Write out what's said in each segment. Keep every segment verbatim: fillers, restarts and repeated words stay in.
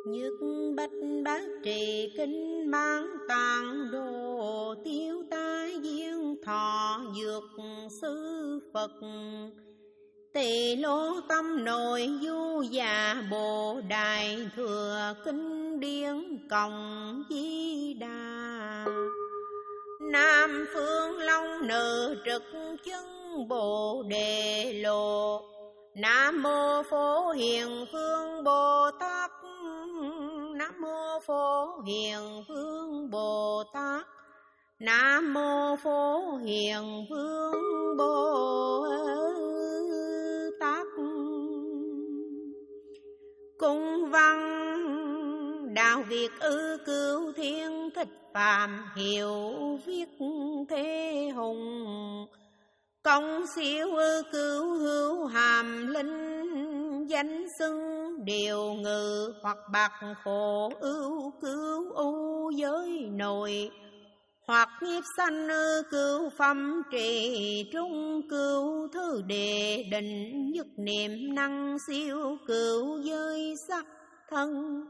Nhất bách bát trì kinh mãn tạng đồ, tiêu tai viên thọ dược sư Phật. Tỳ lô tâm nội du già bồ đài, thừa kinh điển cộng di đà. Nam phương long nữ trực chân bồ đề lộ, Nam mô Phổ Hiền Phương Bồ Tát. Nam mô Phổ Hiền Phương Bồ Tát. Nam mô Phổ Hiền Phương Bồ Tát. Cung văn Đạo Việt ư cửu thiên, Thích Phạm hiệu viết thế hùng. Công siêu ư cửu hữu hàm linh, danh xưng điều ngự hoặc bạc khổ ưu cứu u giới nội. Hoặc nghiệp sanh ư cửu phẩm trì trung, cửu thứ đề định nhất niệm năng siêu cửu giới sắc thân.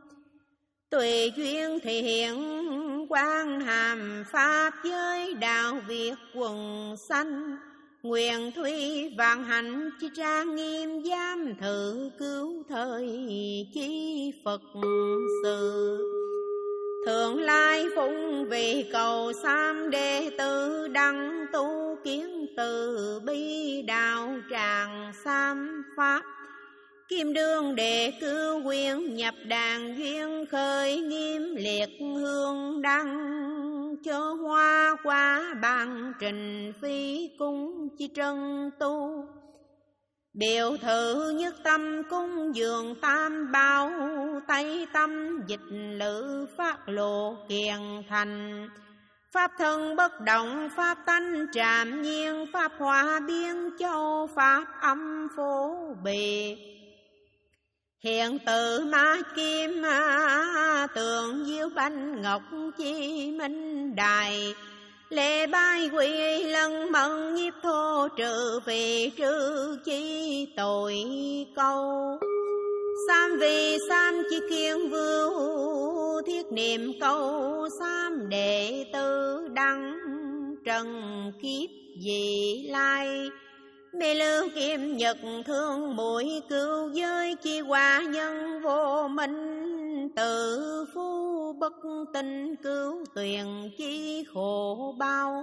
Tùy duyên thể hiện quang hàm pháp giới, đạo Việt quần sanh. Nguyện thủy vạn hạnh chi trang nghiêm, giám thử cứu thời chi Phật sự. Thượng lai phụng vì cầu sam, đệ tử đăng tu kiến từ bi, đạo tràng sam pháp. Kim đương đệ cư quyên, nhập đàn duyên khởi nghiêm liệt hương đăng. Chớ hoa qua bàn trình phi cung chi trân tu. Biểu thử nhất tâm cung dường tam bảo, tây tâm dịch lự phát lộ kiền thành. Pháp thân bất động, pháp tánh trạm nhiên, pháp hòa biên châu, pháp âm phổ bì. Hiện tự ma kim tượng diêu banh ngọc chi minh đài. Lễ bái quy lân mẫn nhiếp thô trừ, vì trừ chi tội câu. Sam vì sam chi kiên vưu, thiết niệm câu sam đệ tử đăng. Trần kiếp dị lai, mê lưu kim nhật thương mũi cửu giới, chi hòa nhân vô minh. Tự phu bất tinh cứu tuyền, chi khổ bao.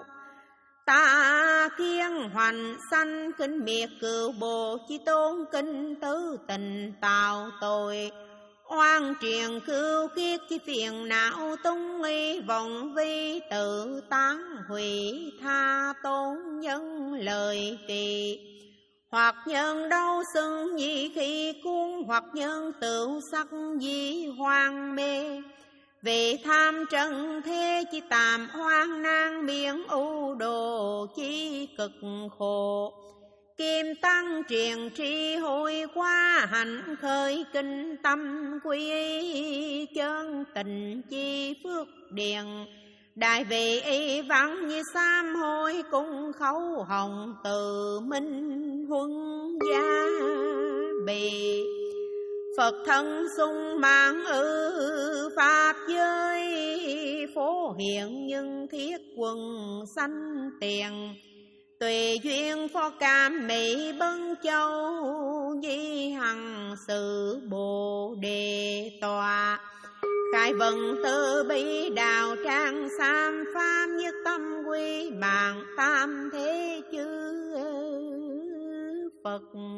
Ta thiên hoành sanh kinh miệt cửu bộ, chi tôn kinh tứ tình tạo tội. Oan truyền cửu kiết chi phiền não tung, y vọng vi tự tán hủy tha tôn nhân lời kỳ. Hoặc nhân đau xưng nhi khi cuốn, hoặc nhân tự sắc di hoang mê. Vì tham trần thế chi tạm hoang nan, miệng u đồ chi cực khổ. Kim tăng truyền tri hồi qua, hạnh khởi kinh tâm quy. Chân tình chi phước điền, đại vị y vắng như sam hối cung khấu hồng. Từ minh huân gia bì, Phật thân sung mạng ư pháp giới. Phổ hiện nhân thiết quần sanh tiền, tùy duyên phó cam mỹ bân châu. Di hằng sự bồ đề tòa, khai vận từ bi đạo trang sam pháp. Nhất tâm quy mạng tam thế chư Phật.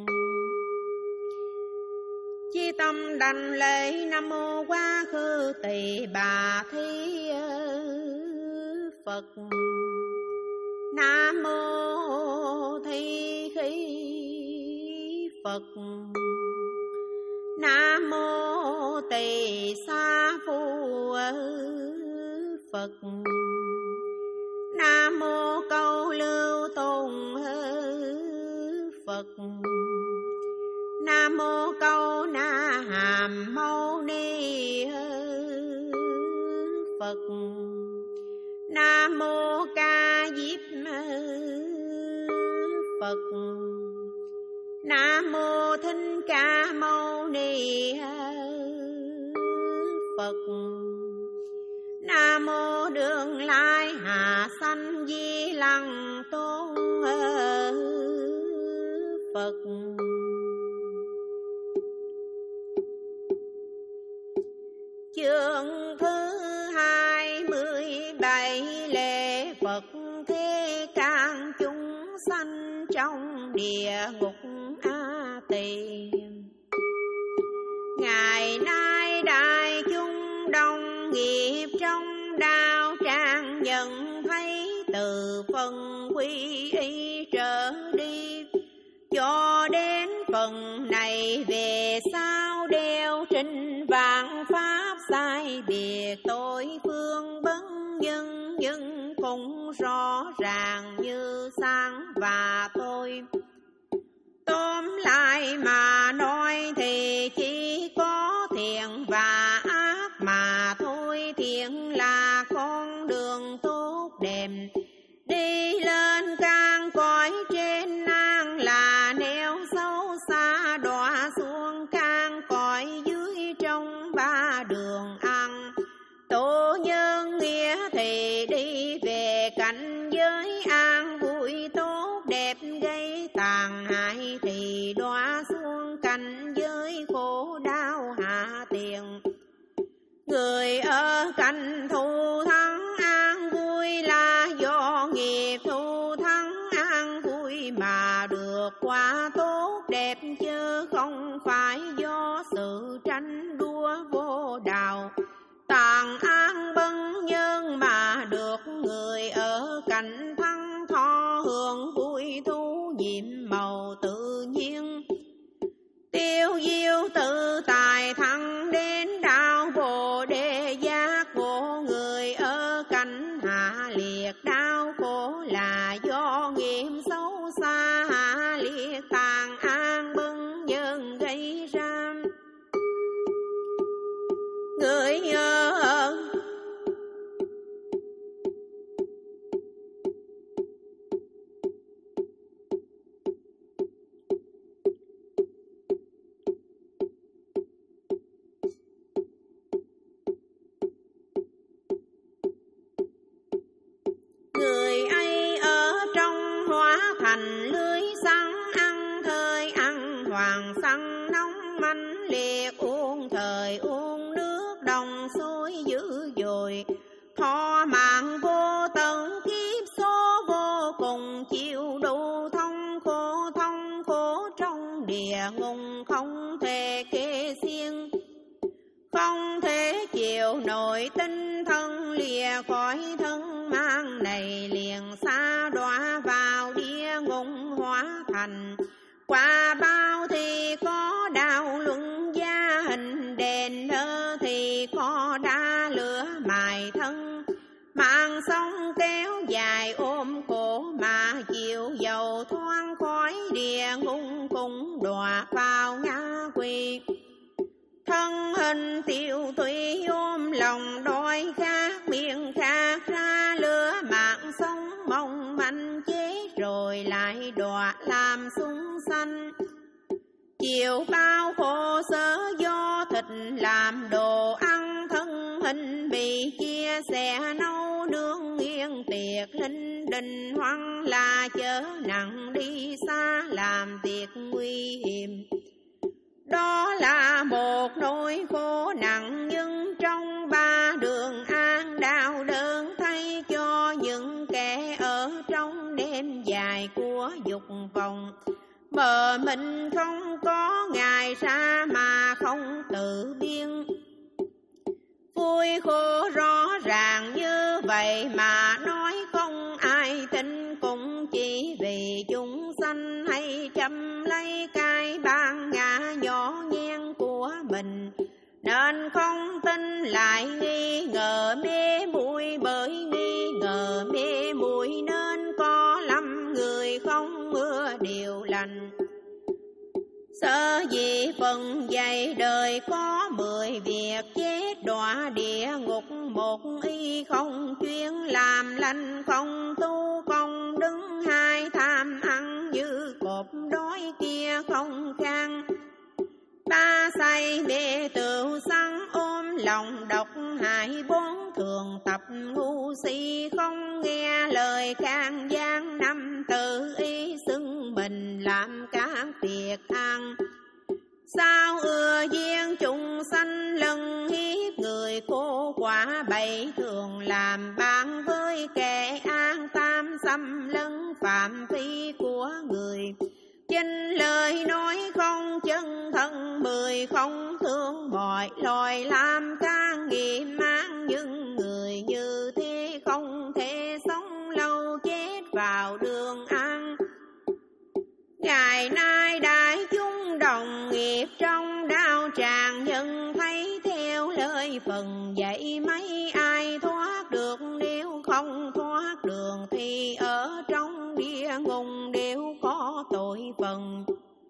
Chi tâm đảnh lễ nam mô quá khứ tỳ bà thí Phật. Nam mô thi khí Phật. Nam mô tỳ sa phu Phật. Nam mô câu lưu tôn Phật. Nam mô câu na hàm mâu ni Phật. Nam mô ca diếp Phật. Nam mô Thích Ca Mâu Ni Phật. Nam mô Đường Lai Hạ Sanh Di Lặc Tôn Phật. Chương thứ hai mươi bảy lễ Phật thế can chúng sanh trong địa ngục A Tỳ. Ngày nay đại chúng đồng nghiệp trong đạo tràng nhận thấy từ phần quy y trở đi, cho đến phần này về sau đeo trình vạn pháp sai biệt tội phương bấn nhân nhân cũng rõ ràng như sáng và tôi. Tóm lại mà nói thì chỉ có thiện và ác mà thôi. Thiện là con đường tốt đẹp đi lên can cõi trên, an là nẻo xấu xa đọa xuống can cõi dưới trong ba đường ăn. Tổ nhân nghĩa thì đi về cảnh giới an vui tốt đẹp, gây tàn hại thì đọa xuống cảnh giới khổ đau hạ tiền. Người ở cảnh thù thắng an vui là do nghiệp thù thắng an vui mà được quả tốt đẹp, chứ không phải do sự tranh đua vô đạo tàn an bân nhân mà được. Người ở cảnh thắng thọ hưởng vui thú nhiệm màu tự nhiên, tiêu diêu tự tài thăng đến đạo Bồ Đề giác ngộ. Người ở cảnh hạ liệt đau khổ là do nghiệp xấu xa hạ liệt tàn an bân nhân gây ra. Người ở người ấy ở trong hóa thành lưới săn ăn thời ăn hoàng săn nóng manh liệt, uống thời uống nước đồng sôi dữ dội, thọ mạng vô tận kiếp số vô cùng, chịu đủ thông khổ thông khổ trong địa ngục không thể kể xiên. Không thể chịu nổi tinh thần lìa khỏi thân mang này, liền xa đọa vào địa ngục hóa thành quả bao thì có đạo luân gia hình đền thơ thì có đa lửa mài thân. Mạng sống kéo dài ôm cổ mà chịu dầu thoáng khói địa ngục cũng đọa vào ngã quỷ. Thân hình tiêu tùy ôm lòng đói khát, miệng khát ra lửa mạng sống mong manh chết rồi lại đọa làm súng sanh. Chịu bao khổ sở do thịt làm đồ ăn, thân hình bị chia sẻ nấu nướng nghiêng tiệc linh đình hoang là chớ nặng đi xa làm việc nguy hiểm. Đó là một nỗi khổ nặng nhưng trong ba đường an đau đớn thay cho những kẻ ở trong đêm dài của dục vọng. Mờ mình không có ngày ra mà không tự biên. Vui khổ rõ ràng như vậy mà nói không ai tin, cũng chỉ vì chúng sanh hay chăm lấy cái ban ngã nhỏ nhen của mình, nên không tin lại nghi ngờ mê muội. Bởi nghi ngờ mê muội nên có lắm người không mưa điều lành. Sợ gì phần dày đời có mười việc chết đọa địa ngục, một y không chuyên làm lành không tu công đứng, hai tham ăn như cột đói kia không khang, ba say mê tựu săn ôm lòng độc hại, bốn thường tập ngu si, không nghe lời can gian, năm tự ý xưng mình làm các việc ăn. Sao ưa duyên chúng sanh lần hiếp người, cô quả bảy thường làm bạn với kẻ an, tam xâm lấn phạm phi của người. Chính lời nói không chân thân, mười không thương mọi loài, làm ca nghiệp mang những người như thế, không thể sống lâu chết vào đường ăn. Ngày nay đại chúng đồng nghiệp trong đau tràn, nhân thấy theo lời phần dạy, mấy ai thoát được, nếu không thoát đường thì ở trong địa ngục đều có tội phần.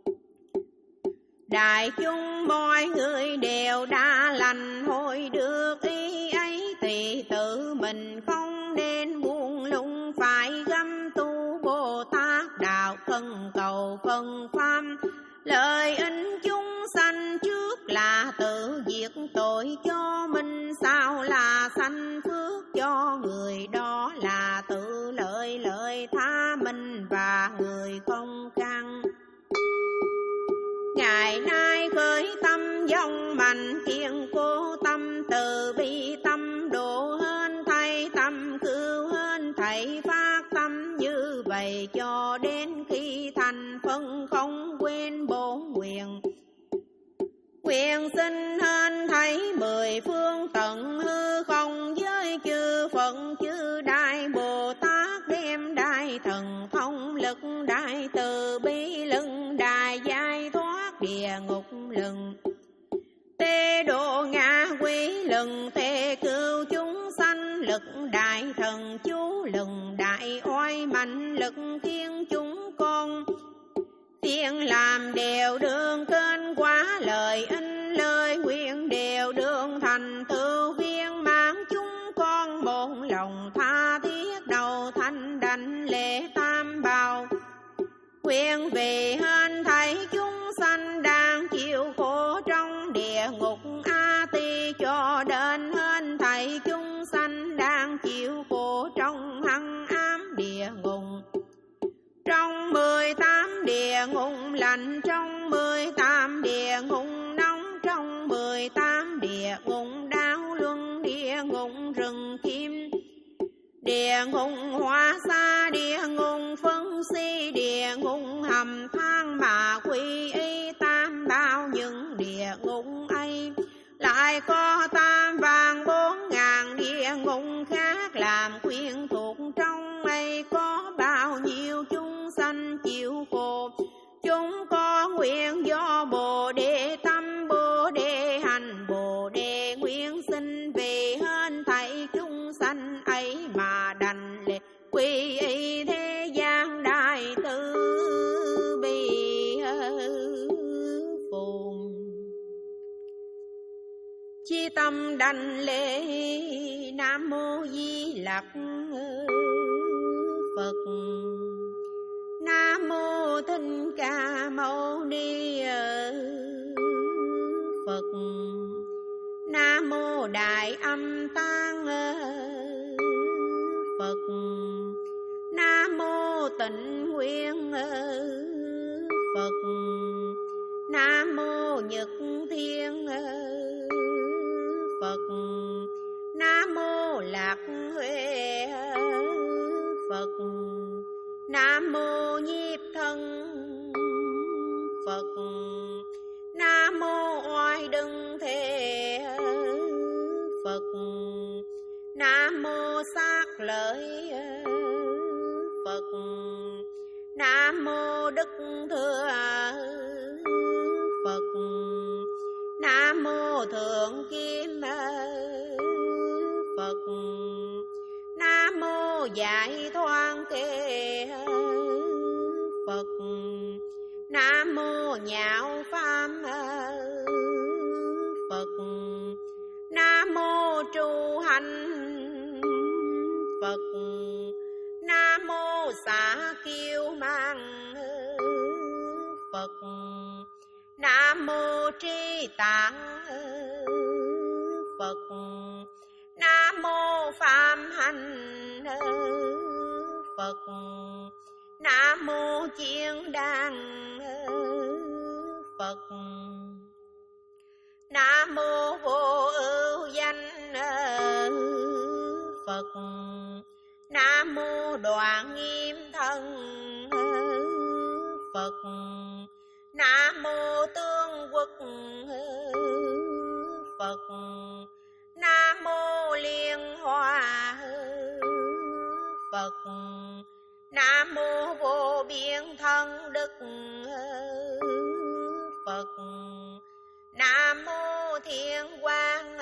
Đại chúng mọi người đều đã lành, hồi được ý ấy thì tự mình không nên buông lung, phải găm tu Bồ Tát đạo thân cầu phân pháp. Lời in chúng sanh trước là tự diệt tội cho mình, sao là sanh phước cho người, đó là tự lợi lợi tha mình và người không căn. Ngày nay khởi tâm dòng mạnh, kiên cố tâm từ bi, tâm độ hơn thầy, tâm cứu hơn thầy, phát tâm như vậy cho đến khi thành phân, không quên bổn nguyện. Nguyện xin hơn thầy mười phương tận hư không, với chư Phật chư Đại Bồ Tát, đem đại thần thông lực, đại từ bi lưng, đại giải thoát địa ngục lừng. Tê độ ngạ quỷ lừng, tê cứu chúng sanh lực, đại thần chú lừng, đại oai mạnh lực, khiến chúng con thiện làm đều đường kênh quá, lời in lời nguyện đều đường thành tựu viên mãn. Chúng con một lòng tha thiết đầu thanh đảnh lễ tam bảo, nguyện vì hên thầy chúng sanh đang chịu khổ trong địa ngục A Tỳ, cho đến hên thầy chúng sanh đang chịu khổ trong hắc ám địa ngục. Trong mười tám địa ngục lạnh, trong mười tám địa ngục nóng, trong mười tám địa ngục đau luân, địa ngục rừng kim, địa ngục hóa xa, địa ngục phân si, địa ngục hầm than mà quy y, tam bao những địa ngục ấy. Lại có tam vàng bốn ngàn địa ngục khác làm quyện thuộc, trong ấy có bao nhiêu chúng sanh chịu khổ. Chúng có nguyện do Bồ Đề tâm, Bồ Đề hành, Bồ Đề nguyện, xin vì hên thầy chúng sanh ấy mà đành lệ quy y thế gian đại từ bi phùng. Chi tâm đảnh lễ Nam Mô Di Lặc Phật. Nam Mô Thích Ca Mâu Ni Phật. Nam Mô Đại Âm Tạng Phật. Nam Mô Tịnh Nguyên Phật. Nam Mô Nhật Thiên Phật. Nam Mô Lạc Huệ Phật. Nam Mô Nhiếp Thân Phật. Nam Mô Oai Đừng Thế Phật. Nam Mô Sát Lợi Phật. Nam Mô Đức Thừa Phật. Nam Mô Thượng Kim Phật. Nam Mô Giải Thoát Kê Phật. Nam Mô Nhạo Pháp Phật. Nam Mô Trụ Hành Phật. Nam Mô Xả Kiêu Mang Phật. Nam Mô Tri Tạng Phật. Nam mô Phạm Hành Phật. Nam mô Chiên Đàn Phật. Nam mô Vô Ưu Danh Phật. Nam mô Đoạn Nghiêm Thân Phật. Nam mô Tương Quốc Phật. Nam mô Liên Hoa Phật. Nam mô Vô Biên Thân Đức Phật. Nam mô Thiên Quang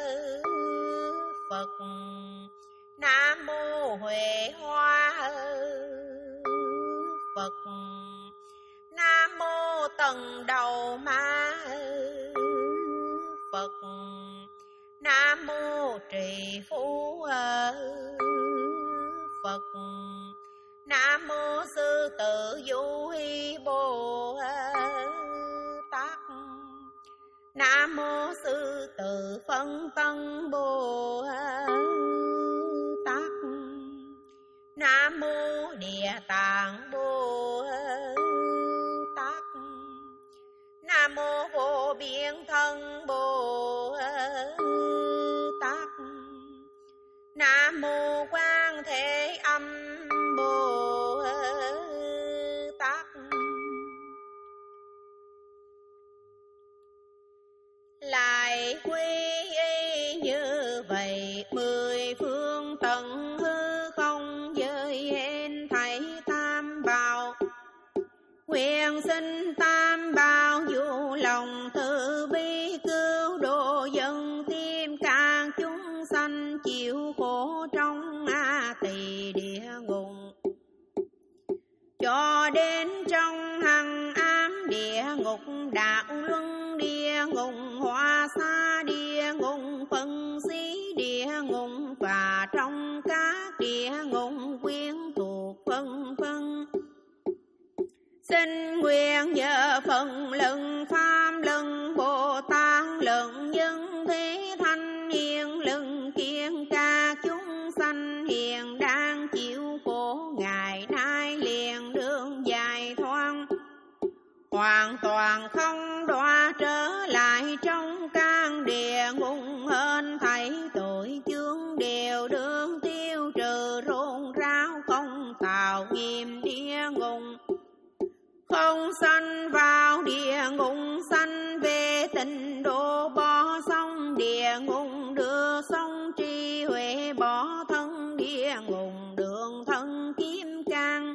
Phật. Nam mô Huệ Hoa Phật. Nam mô Tần Đầu Ma Phật. Nam mô Trì Phú Phật. Nam mô Sư Tử Du Hy Bồ Tát. Nam mô Sư Tử Phân Tân Bồ Tát. Nam mô Địa Tạng Bồ Tát. Nam mô Vô Biên Thân Bồ Tát. Nam mô Quan Thế Âm Bồ Tát. Lại quy y như vậy mười phương tận hư không giới hên thảy tam bảo. Nguyện xin tam bảo du lòng từ bi cứu độ dân tim các chúng sanh chịu khổ trong a tỳ địa ngục, cho đến trong hằng ám địa ngục, đạo luân địa ngục, hoa xa địa ngục, phân xí địa ngục, và trong các địa ngục quyến thuộc phân phân. Xin nguyện nhờ phần lần Pháp lần Bồ Tát lần nhân thế thanh hiền lần kiên ca chúng sanh hiền đang chịu khổ, ngày nay liền đường dài thoáng, hoàn toàn không đọa trở lại trong căn địa ngục. Hên thảy tội chướng đều được tiêu trừ, rôn ráo không tạo nghiêm địa ngục, không sanh vào địa ngục, sanh về tịnh độ, bỏ xong địa ngục đưa xong tri huệ, bỏ thân địa ngục đường thân kim cang,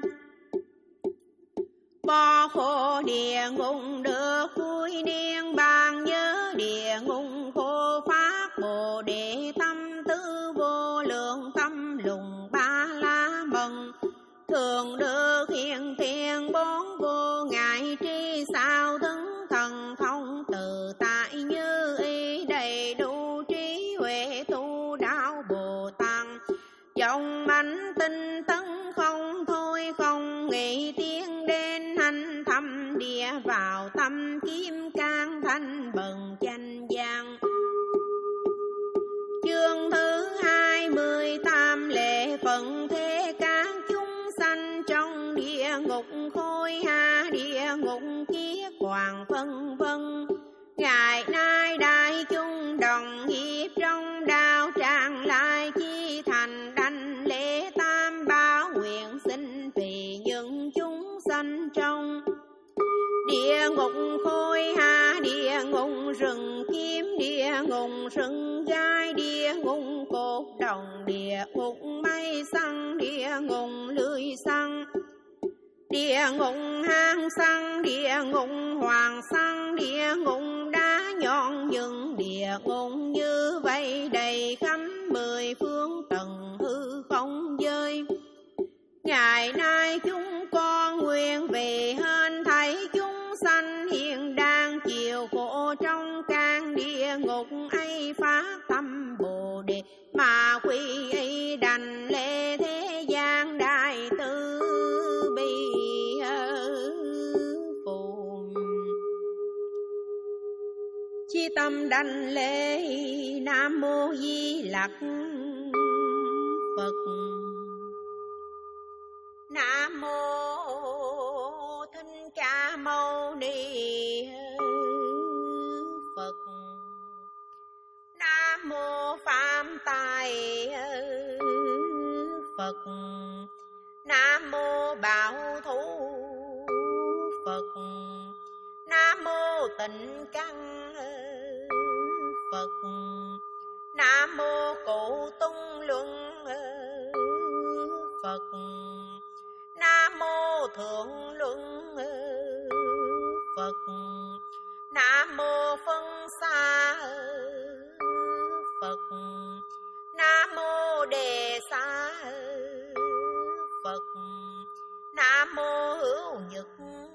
bỏ khổ địa ngục được vui niên bàn, nhớ địa ngục khổ phát bồ đề tâm tư vô lượng, tâm lùng ba la mừng thường được hiện tiền bốn vô ngại tri, sao thân thần thông tự tại như ý, đầy đủ trí huệ tu đạo Bồ Tát, dòng mạnh tinh tấn không thôi không nghĩ, tiến đến hành thâm địa vào tâm kim cang, thanh bần chánh giang. Chương thứ hai mươi tám lệ phận thế các chúng sanh trong địa ngục, khôi hà địa ngục kiết hoàng phân vân. Ngày nay đại chúng đồng hiệp trong đạo tràng, lại chi thành đảnh lễ tam bảo, nguyện xin vì những chúng sanh trong địa ngục khôi hà địa ngục rừng kiếm, địa ngục rừng gai, địa ngục cột đồng, địa ngục mây xăng, địa ngục lưới xăng, địa ngục hang xăng, địa ngục hoàng xăng, địa ngục đá nhọn những, địa ngục như vậy đầy khắp mười phương tầng hư không giới. Ngày nay chúng con nguyện về hên thảy chúng sanh hiện đang chịu khổ trong căn địa ngục ấy, phát tâm Bồ Đề mà quy y đảnh lễ thế gian đại từ bi phù. Chít tâm đảnh lễ. Nam mô Di Lặc Phật. Nam mô Thích Ca Mâu Ni Phật. Nam mô Phạm Tài Phật. Nam mô Bảo Thủ Phật. Nam mô Tịnh Căn Phật. Nam mô Cụ Tung Luân Phật. Nam mô Thượng Luân Phật. Nam mô Phân Xa Phật. Nam mô Đề Xa Phật. Nam mô Hữu Nhật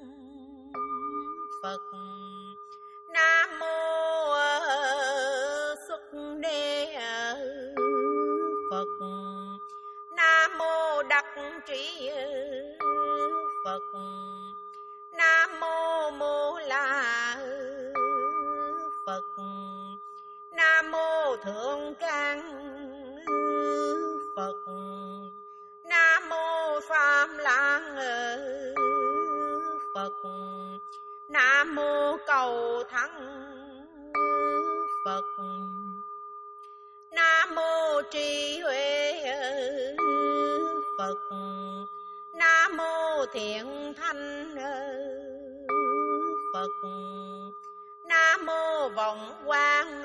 Phật. Nam mô Xuất Đế Phật. Nam mô Đắc Trí Phật. Nam mô Mô La Phật. Nam mô Thượng Can Phật. Nam mô Pháp Lan Phật. Nam mô Cầu Thắng Phật. Nam mô Trí Huệ Phật. Nam mô Thiện Thanh Phật. Nam mô Vọng Quang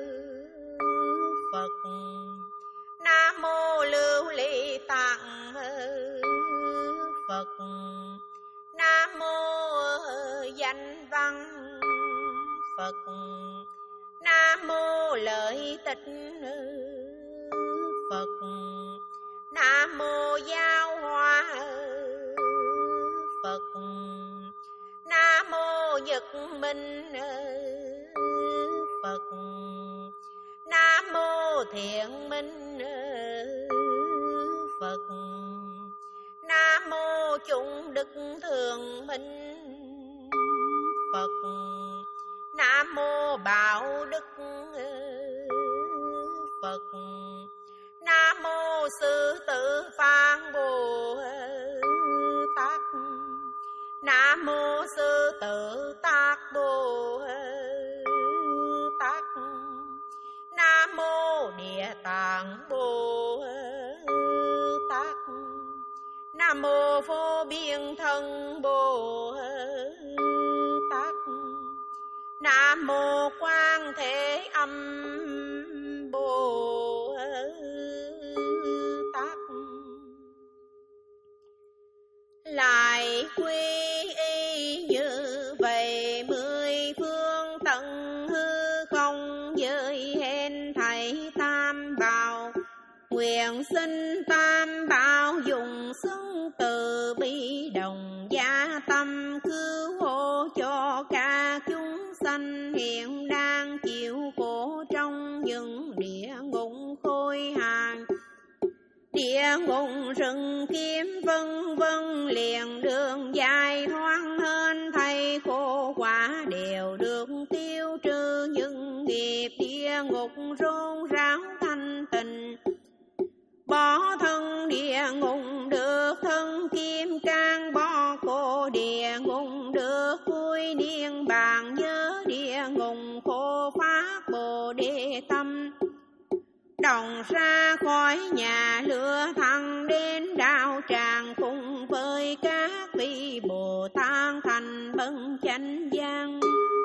Phật. Nam mô Lưu Ly Tạng Phật. Nam mô Danh Văn Phật. Nam mô Lợi Tịch Phật. Nam mô Giao Hoa Phật. Nam mô Nhật Minh Phật. Nam mô Thiện Minh Phật. Nam mô Trung Đức Thường Minh Phật. Nam mô Bảo Đức Phật. Nam mô Sư Tử Phan Bồ Tát. Nam mô Sư Tử Tát Bồ Tát. Nam mô Địa Tạng Bồ Tát. Nam mô Vô Biên Thân Bồ Tát. Nam mô Quan Thế Âm Bồ Tát. Lại quy y như vậy mười phương tận hư không giới hên thầy tam bảo. Nguyện xin tam bảo dùng xưng từ bi đồng gia tâm cứu hộ cho cả chúng sanh hiện đang chịu khổ trong những địa ngục khôi hàn, địa ngục rừng kiếm vân vân. Liền đường dài thoáng hơn thầy khổ quả đều được tiêu trừ. Những nghiệp địa ngục rôn ráo thanh tịnh, bỏ thân địa ngục được thân kim cang. Bỏ khổ địa ngục được vui niên bàn. Nhớ địa ngục khổ phát bồ đề tâm. Đồng ra khỏi nhà lửa thăng đến đạo tràng. Cùng với các vị Bồ Tát thành bậc chánh giác.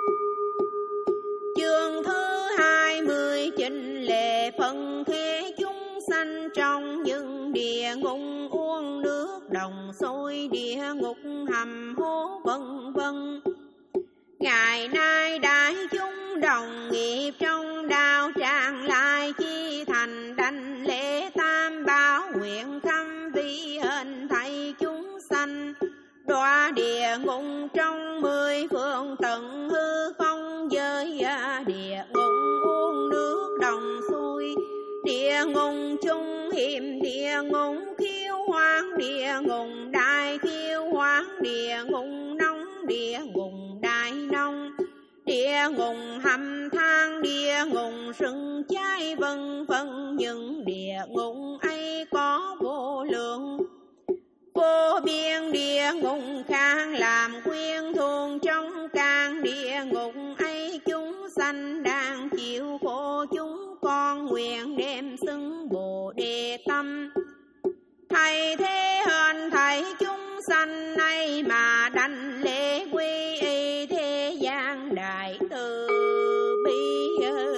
Chương thứ hai mươi chỉnh lệ phân thế chúng sanh trong những địa ngục uống nước đồng sôi, địa ngục hầm hố vân vân. Ngày nay đại chúng đồng nghiệp trong đạo tràng lại chi thành đảnh lễ tam bảo. Nguyện khâm vi hên thầy chúng sanh đọa địa ngục trong mười phương tận hư không giới. Địa ngục uống nước đồng sôi, địa ngục chung hiểm, địa ngục khiêu hoang, địa ngục đại khiêu hoang, địa ngục nóng, địa ngục đại nông, địa ngục hầm than, địa ngục sừng cháy vân vân. Nhưng địa ngục ấy có vô lượng vô biên, địa ngục khang làm quyên thuồng trong can. Địa ngục ấy chúng sanh đang chịu khổ, chúng con nguyện đem xưng Bồ Đề tâm. Thầy thế hên thầy chúng sanh này mà đảnh lễ quy y, thế gian đại từ bi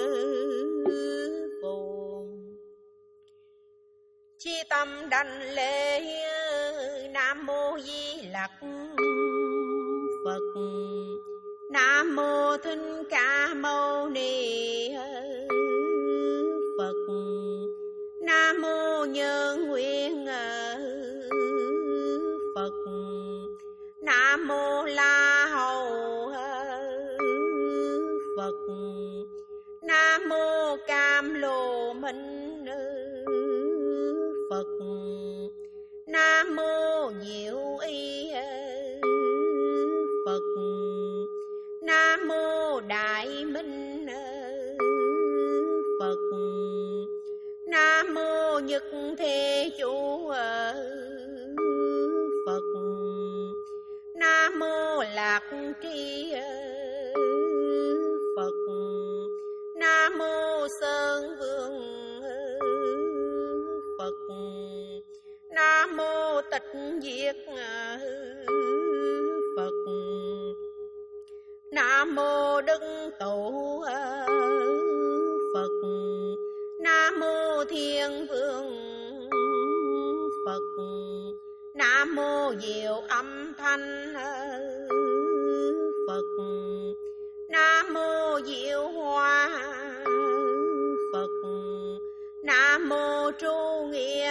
phù. Chi tâm đảnh lễ Nam Mô Di Lặc Phật. Nam Mô Thích Ca Mâu Ni Phật. Nam Mô Nhân Nguyên Phật. Nam Mô La Hầu Phật. Nam Mô Cam Lồ Minh Phật. Nam Mô Diệu Y Phật. Nam Mô Đại Minh Phật. Nam Mô Nhất Thế Chủ Phật. Nam Mô Lạc Tri Phật. Nam Mô Sơn Vương Phật. Nam Mô Tịch Diệt Phật. Nam Mô Đức Tổ Phật. Nam Mô Thiên Vương Phật. Nam Mô Diệu Âm Thanh Phật. Nam Mô Diệu Hoa Phật. Nam Mô Tru Nghĩa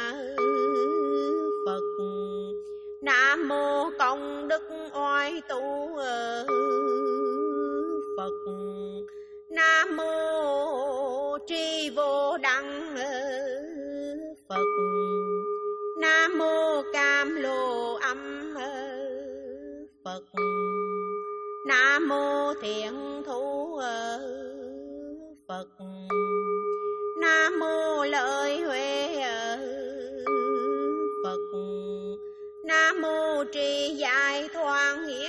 Phật. Nam Mô Công Đức Oai Tu Phật. Nam Mô Tri Vô Đăng Phật. Nam Mô Cam Lồ Âm Phật. Nam Mô Thiện Thủ Phật. Nam Mô Lợi Huệ Phật. Nam Mô Tri Giải Thoáng Nghĩa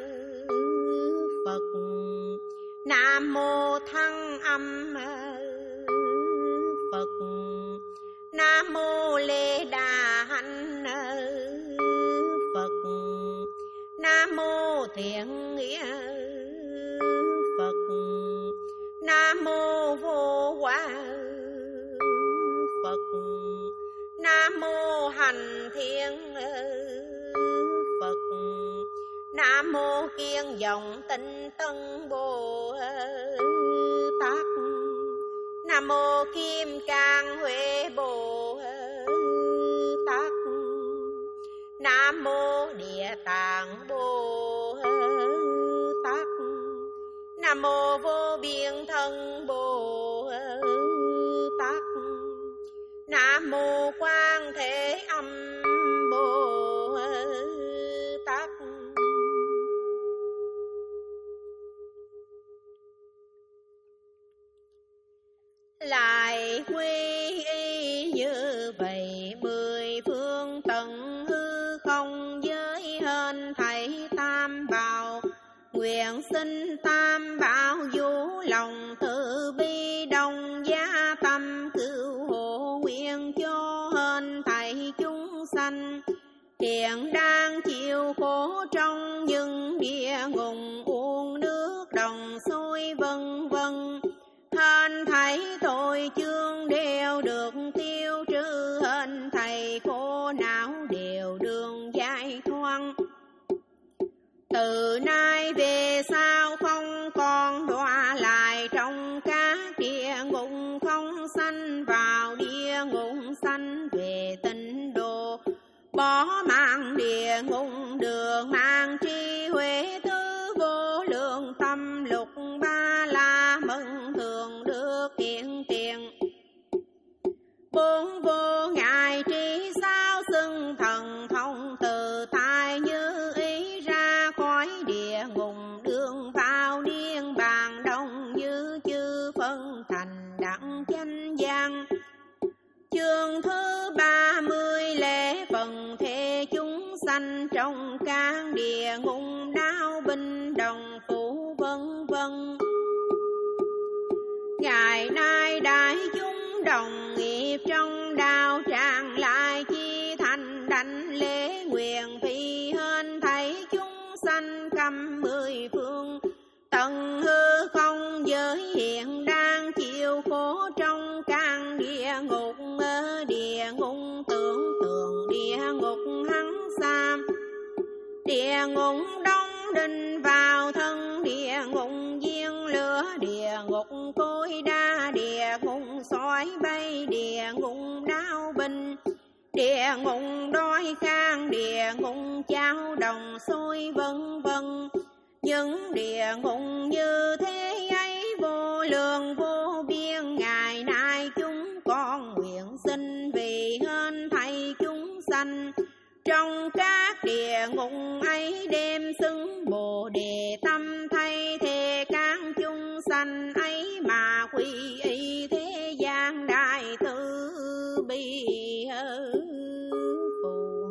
Phật. Nam Mô Thăng Âm Phật. Nam Mô Lê Đà Hạnh Phật. Nam Mô Thiện Nghĩa Phật. Nam Mô Vô Hoa Phật. Nam Mô Hành Thiên Phật. Nam Mô Kiên Dòng Tinh Tân Bồ Tát. Nam Mô Kim Cang Huệ Bồ Tát. Nam Mô Địa Tạng Bồ Tát. Nam Mô Vô Biên Thân Bồ Tát. Nam Mô Quan Thế Âm Bồ Tát. Lại quy y như vậy mười phương tận hư không giới hên thảy tam bảo. Nguyện xin tam bảo vũ lòng từ bi đông gia tâm cứu hộ nguyện cho hên thảy chúng sanh. Hiện đang chịu khổ trong những địa ngục uống nước đồng sôi vân vân. Hên thảy tội chương đều được tiêu trừ, hên thảy khổ não đều đường giải thoát. Từ nay về sau không còn đọa lại trong các địa ngục, không sanh vào địa ngục sanh về tịnh độ. Bỏ mạng địa ngục đường mang trí huệ tứ vô lượng tâm lục ba la mừng thường được hiện tiền. Bốn vô ngại trí sao xưng thần thông từ tai như ý ra khỏi địa ngục đường vào địa phân thành đặng chánh gian. Chương thứ ba mươi lễ phần thể chúng sanh trong can địa ngục đao binh đồng phủ vân vân. Ngày nay đại chúng đồng nghiệp trong đạo tràng lại chi thành đảnh lễ nguyện phi hên thấy chúng sanh khắp mười phương. Tận hư không giới hiện đang chịu khổ trong can địa ngục, địa ngục tưởng tượng, địa ngục hằng xa, địa ngục đông đinh vào thân, địa ngục diên lửa, địa ngục cối đa, địa ngục sói bay, địa ngục đao binh, địa ngục đói khang, địa ngục chao đồng sôi vân vân. Những địa ngục như thế ấy vô lượng vô biên, ngày nay chúng con nguyện xin vì hên thầy chúng sanh trong các địa ngục ấy, đêm xưng Bồ Đề tâm thay thế các chúng sanh ấy mà quy y thế gian đại từ bi phù.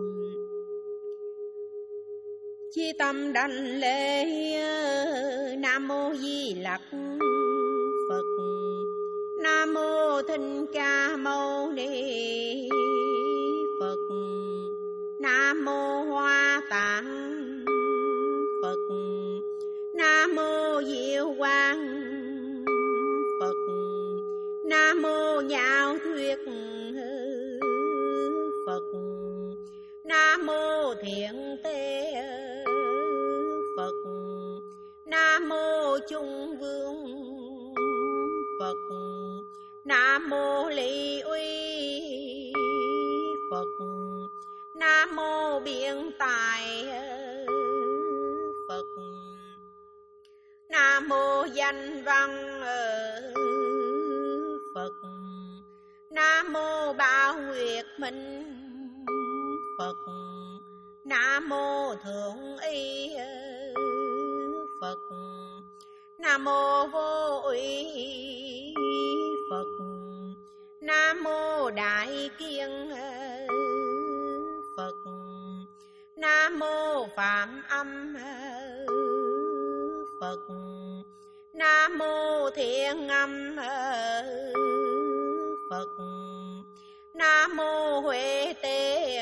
Chi tâm đảnh lễ Nam Mô Di Lặc Phật, Nam Mô Thích Ca Mâu Ni Phật, Nam Mô Hoa Tạng Phật, Nam Mô Diệu Quang Phật, Nam Mô Nhạo Thuyết Phật, Nam Mô Thiện Tế Phật, Nam Mô Trung Vương Phật, Nam Mô Lý Uy Phật, Nam Mô Biện Tài Phật, Nam Mô Danh Văn Phật, Nam Mô Bảo Nguyệt Minh Phật, Nam Mô Thượng Y Phật, Nam Mô Vô Uy Phật, Nam Mô Đại Kiên Phật, Nam Mô Phạm Âm Phật, Nam Mô Thiện Âm Phật, Nam Mô Huệ Tế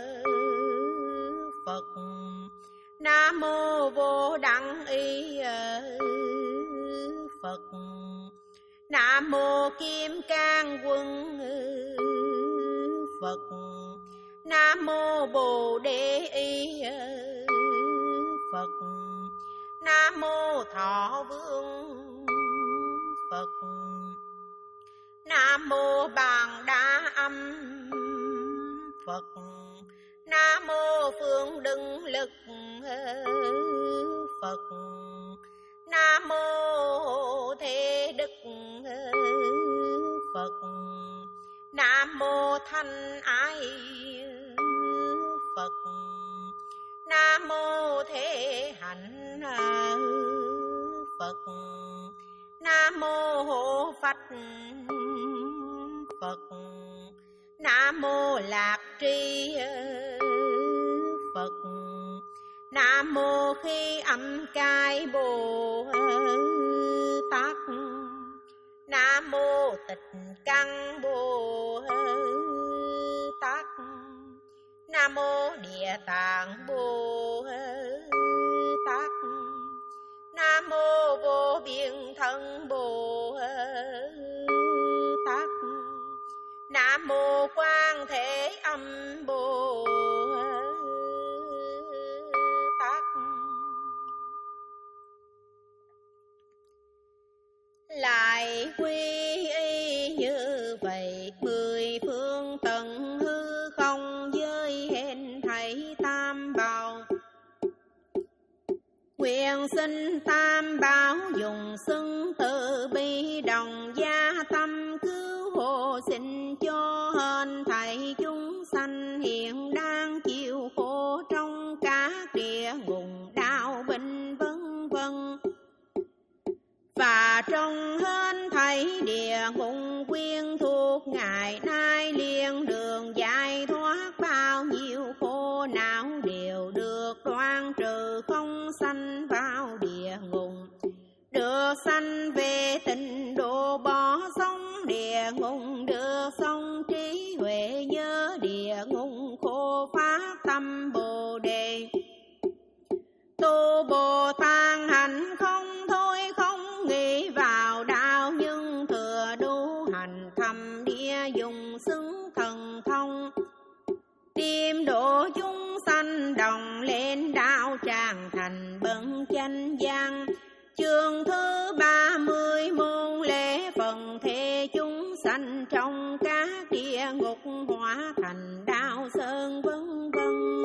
Phật, Nam Mô Vô Đẳng Y Phật, Nam Mô Kim Cang Quân Phật, Nam Mô Bồ Đề Y Phật, Nam Mô Thọ Vương Phật, Nam Mô Bàn Đa Âm Phật, Nam Mô Phương Đừng Lực Phật, Nam Mô Thế Đức Phật, Nam Mô Thanh Ái Phật, Nam Mô Thế Hạnh Phật, Nam Mô Hộ Phật Phật, Nam Mô Lạc Tri Phật, Nam Mô Khi Âm Cai Bồ Tát, Nam Mô Tịch Căn Bồ Tát, Nam Mô Địa Tạng Bồ Tát, Nam Mô Vô Biên Thân Bồ Tát, Nam Mô Quan Thế Âm Bồ Tát. Lại quy y như vậy mười phương tận hư không giới hẹn thầy tam bảo, nguyện xin tam bảo dùng xưng từ bi đồng gia tâm cứu hộ, xin cho hên thầy chúng sanh hiện đang chịu khổ trong các địa ngục đau bệnh vân vân, và trong hên thầy thấy địa ngục quyến thuộc, ngày nay liền đường giải thoát, bao nhiêu khổ não đều được đoạn trừ, không sanh vào địa ngục. Được sanh về tịnh độ, bỏ sống địa ngục, được sống trí huệ nhớ địa ngục khổ, phát tâm Bồ Đề. Tu Bồ Tát hành không thôi, không nghĩ vào đạo, nhưng thừa đủ hành thầm địa dùng xứng thần thông. Điềm độ chúng sanh đồng lên đạo tràng thành bậc chánh giác. Chương thứ ba mươi môn lễ phần thế chúng sanh trong các địa ngục hóa thành đạo sơn vân vân.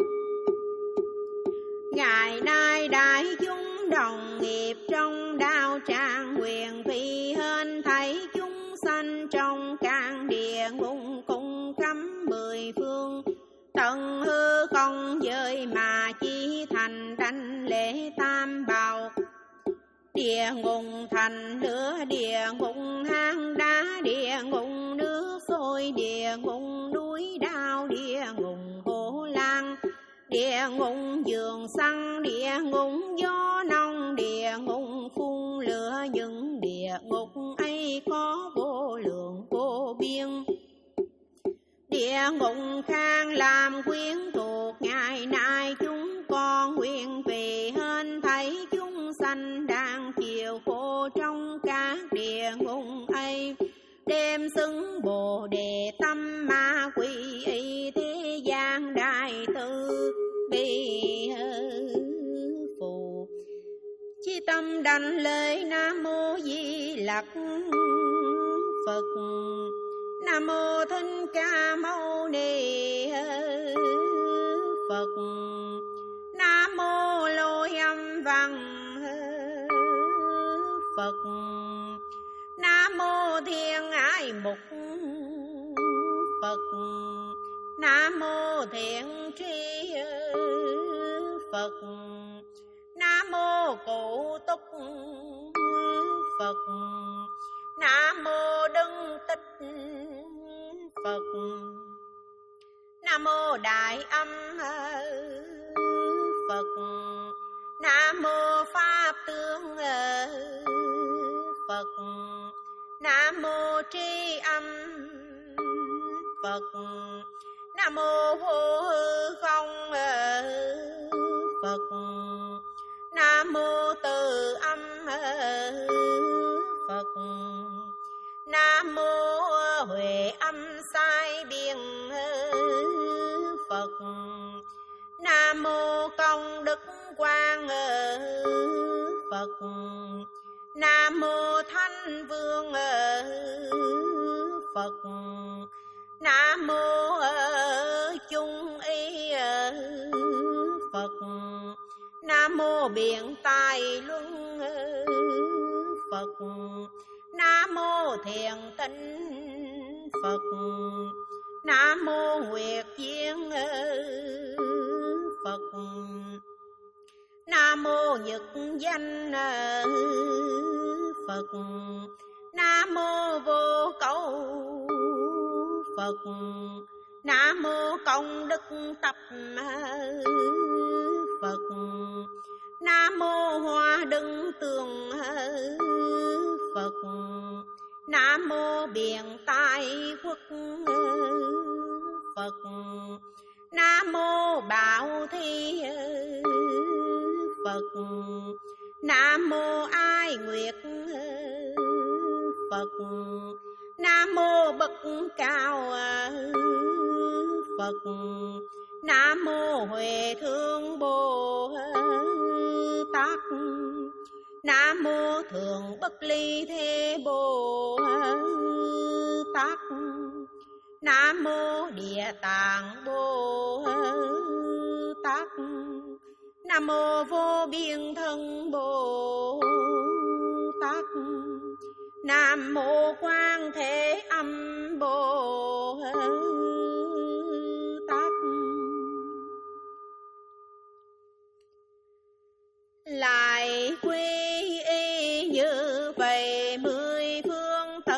Ngày nay đại chúng đồng nghiệp trong đạo tràng, huyền phi hên thấy chúng sanh trong các địa ngục cung khắp mười phương. Tận hư không giới mà chỉ thành đảnh lễ tam bảo. Địa ngục thành lửa, địa ngục hang đá, địa ngục nước sôi, địa ngục núi đao, địa ngục hổ lang, địa ngục giường xăng, địa ngục gió nông, địa ngục phun lửa. Những địa ngục ấy có vô lượng vô biên. Địa ngục khang làm quyến thuộc, ngày nay chúng con huyền vì hên thấy chúng sanh đang chịu khổ trong các địa ngục ấy. Đêm xứng Bồ Đề tâm ma quỷ y, thế gian đại từ bi phù. Chí tâm đảnh lễ Nam Mô Di Lặc Phật. Nam Mô Thích Ca Mâu Ni Phật. Nam Mô Lôi Âm Văn Phật. Nam Mô Thiên Ái Mục Phật. Nam Mô Thiện Tri Phật. Nam Mô Cụ Túc Phật. Nam Mô Đấng Tích Phật. Nam Mô Đại Âm Phật. Nam Mô Pháp Tướng Phật. Nam Mô Tri Âm Phật. Nam Mô Vô Hư Không Phật. Nam Mô Từ Âm Phật. Nam Mô Huệ Âm Sai Biên Phật. Nam Mô Công Đức Quang Phật. Nam Mô Thanh Vương Phật. Nam Mô Chung Y Phật. Nam Mô Biện Tài Luân Phật. Nam Mô Thiền Tinh Phật. Nam Mô Nguyệt Viên Phật. Nam Mô Nhật Danh Phật. Nam Mô Vô Cấu Phật. Nam Mô Công Đức Tập Phật. Nam Mô Hoa Đừng Tường Phật. Nam Mô Biện Tai Quốc Phật. Nam Mô Bảo Thi Phật. Nam Mô Ai Nguyệt Phật. Nam Mô Bậc Cao Phật. Nam Mô Huệ Thương Bồ Tát. Nam Mô Thượng Bất Ly Thế Bồ Tát. Nam Mô Địa Tạng Bồ Tát. Nam Mô Vô Biên Thân Bồ Tát. Nam Mô Quan Thế Âm Bồ Tát. Lại quy y như vậy mười phương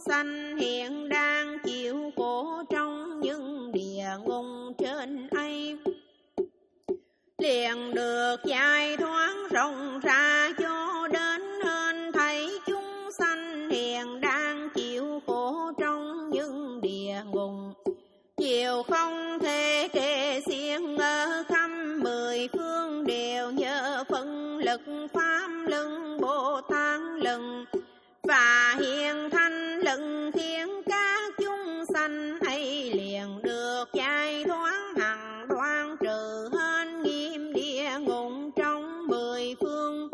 sanh hiện đang chịu khổ trong những địa ngục trên ấy, liền được giải thoát rộng ra cho đến hên thảy chúng sanh hiện đang chịu khổ trong những địa ngục. Chiều không thể kể xiên ở khắp mười phương, đều nhờ phân lực pháp lưng Bồ Tát lưng và hiện thanh lưng, khiến các chúng sanh ấy liền được giải thoát hằng đoan trừ hên nghiêm địa ngục trong mười phương.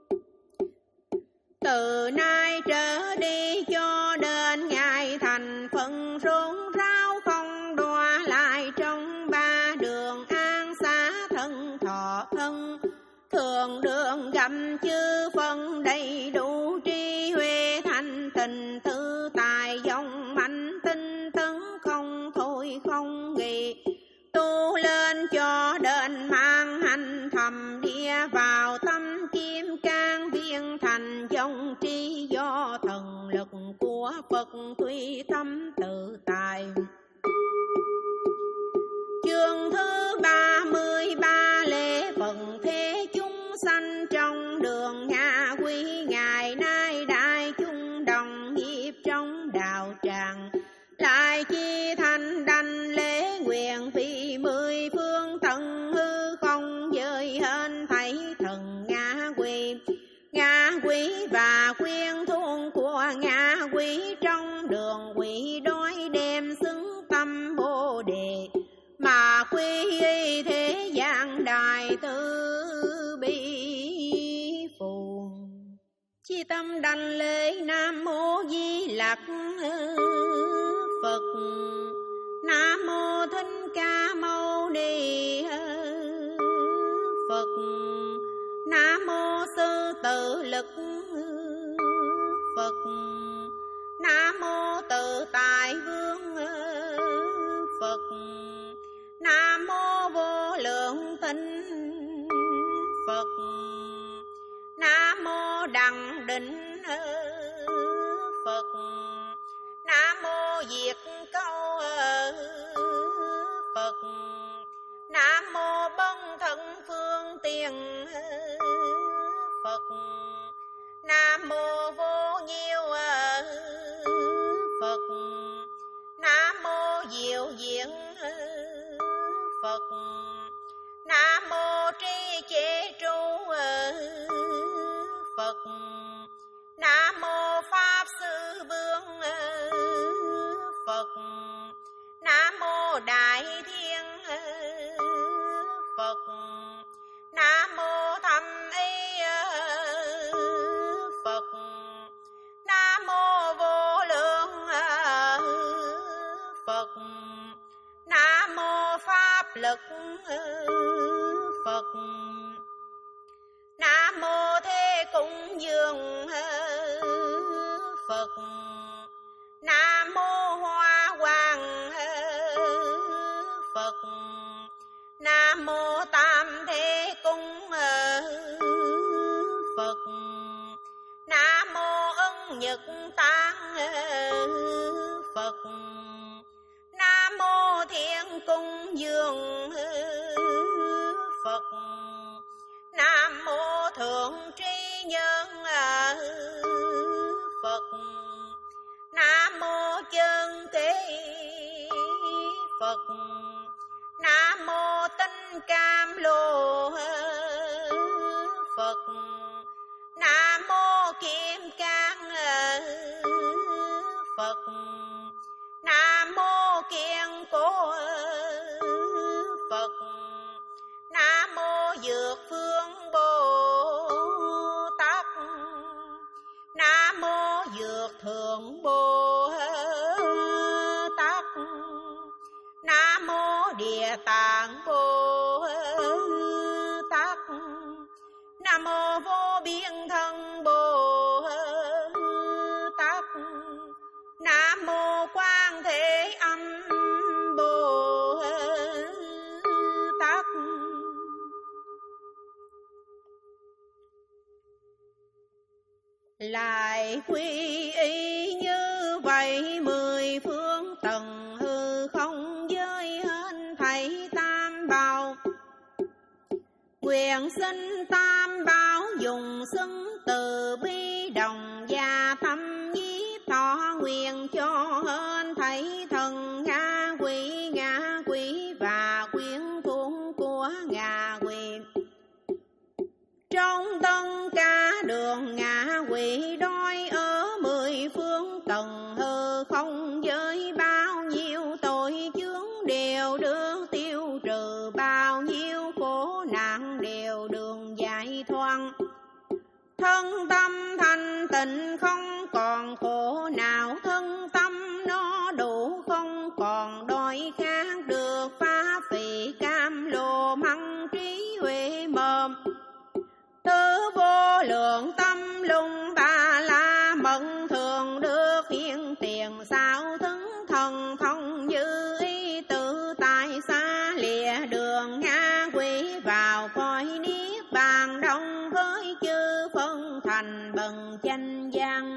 Từ nay trở đi cho đến ngày thành phần rốn ráo không đọa lại trong ba đường an xá thân thọ thân, thường đường gặp chư phân đầy đủ trí huệ thanh tịnh tự tài dòng mạnh tinh tấn không thôi không nghỉ, tu lên cho đến mang hành thầm địa vào tâm kim cang viên thành dòng trí do thần lực của Phật tùy tâm tự tài. Chương thứ ba mươi ba lễ phận thế chúng sanh trong đường Nga Quy, ngày nay đại chúng đồng nghiệp trong đạo tràng, lại chi thành đảnh lễ nguyện vì mười phương tận hư không giới hên thảy thần Nga Quy. Nga Quý và quyên thôn của Nga Quý trong đường quỷ đói đem xứng tâm Bồ Đề, mà quy y thế gian đại từ bi phù. Chi tâm đảnh lễ Nam Mô Di Lặc Phật, Nam Mô Thích Ca Mâu Ni Phật, Nam Mô Sư Tự Lực Phật, Nam Mô Tự Tại Vương Phật, Nam Mô Vô Lượng Tinh Phật, Nam Mô Đẳng Định Phật, Nam Mô Diệt Câu Phật, Nam Mô Bân Thân Phương Tiền Phật, Nam Mô Vô Nhiêu Phật, Nam Mô Diệu Diện Phật, Nam Mô Tri Chế Tru Phật, Nam Mô Pháp Sư Vương Phật, Nam Mô Đại Thiên Phật, Nam Mô Thâm Y Phật, Nam Mô Vô Lượng Phật, Nam Mô Pháp Lực Phật, Nam Mô Thế Cung Dương Phật, Nam Mô Hoa Hoàng Phật, Nam Mô Tam Thế Cung Phật, Nam Mô Ân Nhật Tạng Phật, Nam Mô Thiên Cung Dương Phật, Nam Mô Thượng Tri Nhân Phật, Nam Mô Chân Kế Phật, Nam Mô Tinh Cam Lô Phật, Nam Mô Kim Cang Phật, Nam Mô Kiên Cố Phật, Nam Mô Dược Phương Bồ Tát, Nam Mô Dược Thượng Bồ Tát, Nam Mô Địa Tạng Bồ Tát, Nam Mô Vô Biên Thân Bồ Tát, Nam Mô Quan Thế Âm Bồ Tát. Lại quy y như vậy mười phương tầng hư không với hên thảy tam bảo. Quyền sinh tam bảo dùng xưng từ bi đồng gia tâm nhiếp thọ nguyện cho hên thảy thần ngạ quỷ ngạ quỷ và quyến thuộc của ngạ quỷ. Trong tất cả đường ngạ quỷ đói ở mười phương tầng hư không với bao nhiêu tội chướng đều được tiêu trừ, bao nhiêu khổ nạn đều đường giải thoát. Thân tâm thanh tịnh không còn khổ nào, thân tâm nó đủ không còn đói khát, được phá phì cam lồ măng trí huệ mồm. Tứ vô lượng tâm lung ba la mật thường được hiện tiền sao thức thần thông như ý tự tại xa lìa đường ngã quỷ vào cõi niết bàn đông với chư phân thành bần chánh giác.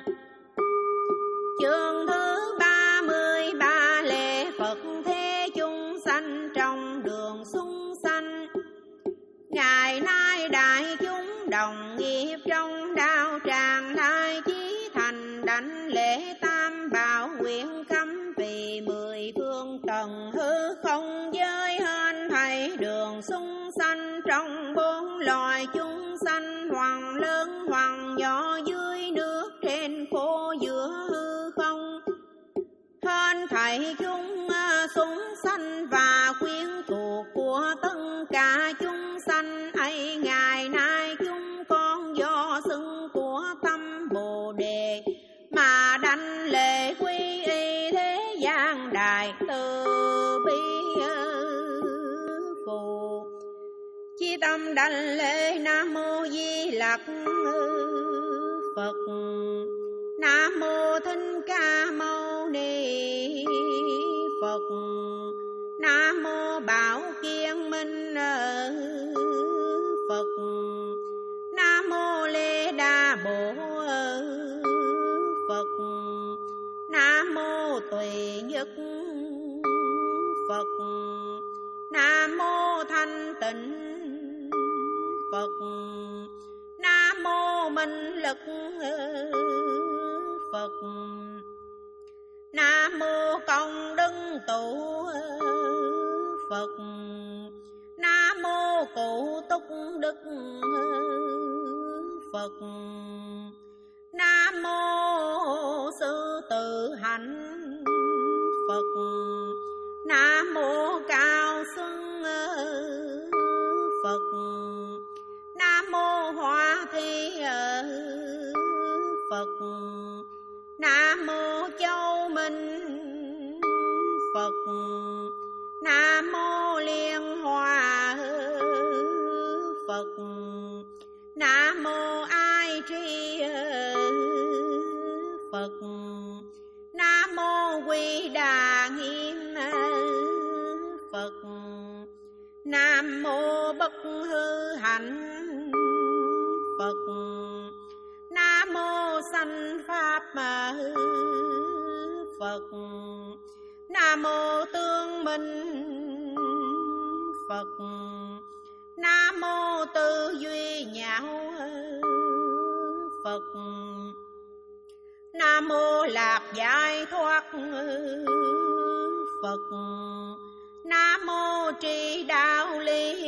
Chương thứ ba mươi ba lễ Phật thế chúng sanh trong đường sung sanh. Ngày nay đại chúng đồng nghiệp trong đạo tràng lai chí thành đảnh lễ tam bảo nguyện cấm vì mười phương tầng hư không với hên thảy đường sung sanh trong bốn loài chúng sanh, hoàng lớn hoàng nhỏ dưới nước trên khô giữa hư không. Hên thảy chúng sung sanh và quyến thuộc của tất cả chúng sanh ấy, ngày nay chúng con do xưng của tâm Bồ Đề mà đảnh lễ quy y thế gian đại từ bi phù. Chí tâm đảnh lễ Nam Mô Di Lặc Phật. Nam Mô Thích Ca Mâu Ni Phật. Nam Mô Bảo Kiên Minh Phật. Nam Mô Lê Đa Bộ Phật. Nam Mô Tùy Nhất Phật. Nam Mô Thanh Tịnh Phật. Nam Mô Minh Lực Phật. Nam Mô Công Đức Tụ Phật. Nam Mô Cụ Túc Đức Phật. Nam Mô Sư Tử Hạnh Phật. Nam Mô Cao Xuân Phật. Nam Mô Hoa Thi Phật. Nam Mô Châu Minh Phật. Nam Mô Liên Hoa Phật. Nam Mô Ai Tri Phật. Nam Mô Quy Đà Nghiêm Phật. Nam Mô Bất Hư Hạnh Phật. Nam Mô Sanh Pháp Phật. Nam Mô Tương Minh Phật. Nam Mô Tư Duy Nhạo Phật. Nam Mô Lạc Giải Thoát Phật. Nam Mô Tri Đạo Lý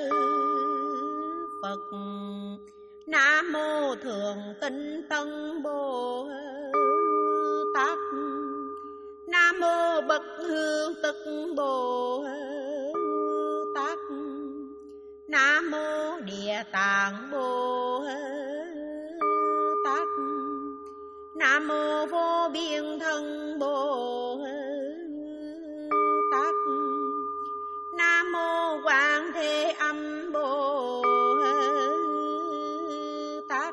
Phật. Nam Mô Thường Tinh Tân Bồ Tát. Nam Mô Bất Hương Tức Bồ Tát. Nam Mô Địa Tạng Bồ Tát. Nam Mô Vô Biên Thân Bồ Tát. Nam Mô Quán Thế Âm Bồ Tát.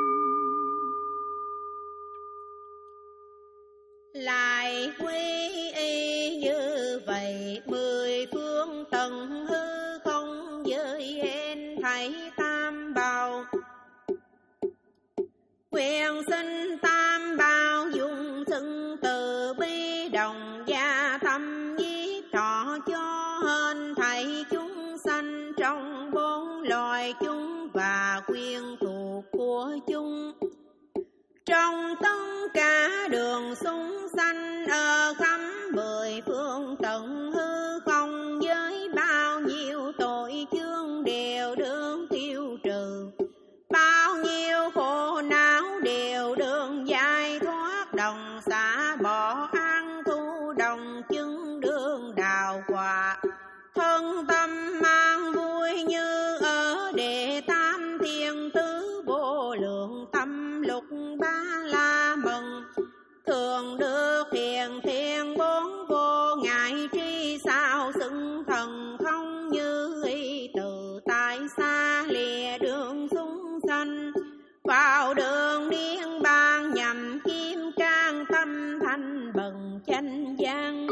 Lại quy y như vậy mười phương tầng hư không với hên thảy tam bảo. Quyền sinh tam bảo dùng xưng từ bi đồng gia tâm nhiếp thọ cho hên thảy chúng sanh trong bốn loài chúng và quyền thuộc của chúng. Trong tất cả đường xung sanh ở khắp mười phương tận hư không, với bao nhiêu tội chướng đều được tiêu trừ, bao nhiêu khổ não đều được giải thoát, đồng xả bỏ ăn thu đồng chứng đường đào quả. Thân tâm mang vui như ở đệ tam thiên tứ vô lượng tâm lục ba la mừng, thường được hiền thiên bốn vô ngại tri sao xưng thần không như ý từ tại xa lìa đường xung sanh, vào đường niết bàn nhằm kim cang tâm thanh bần chánh giác.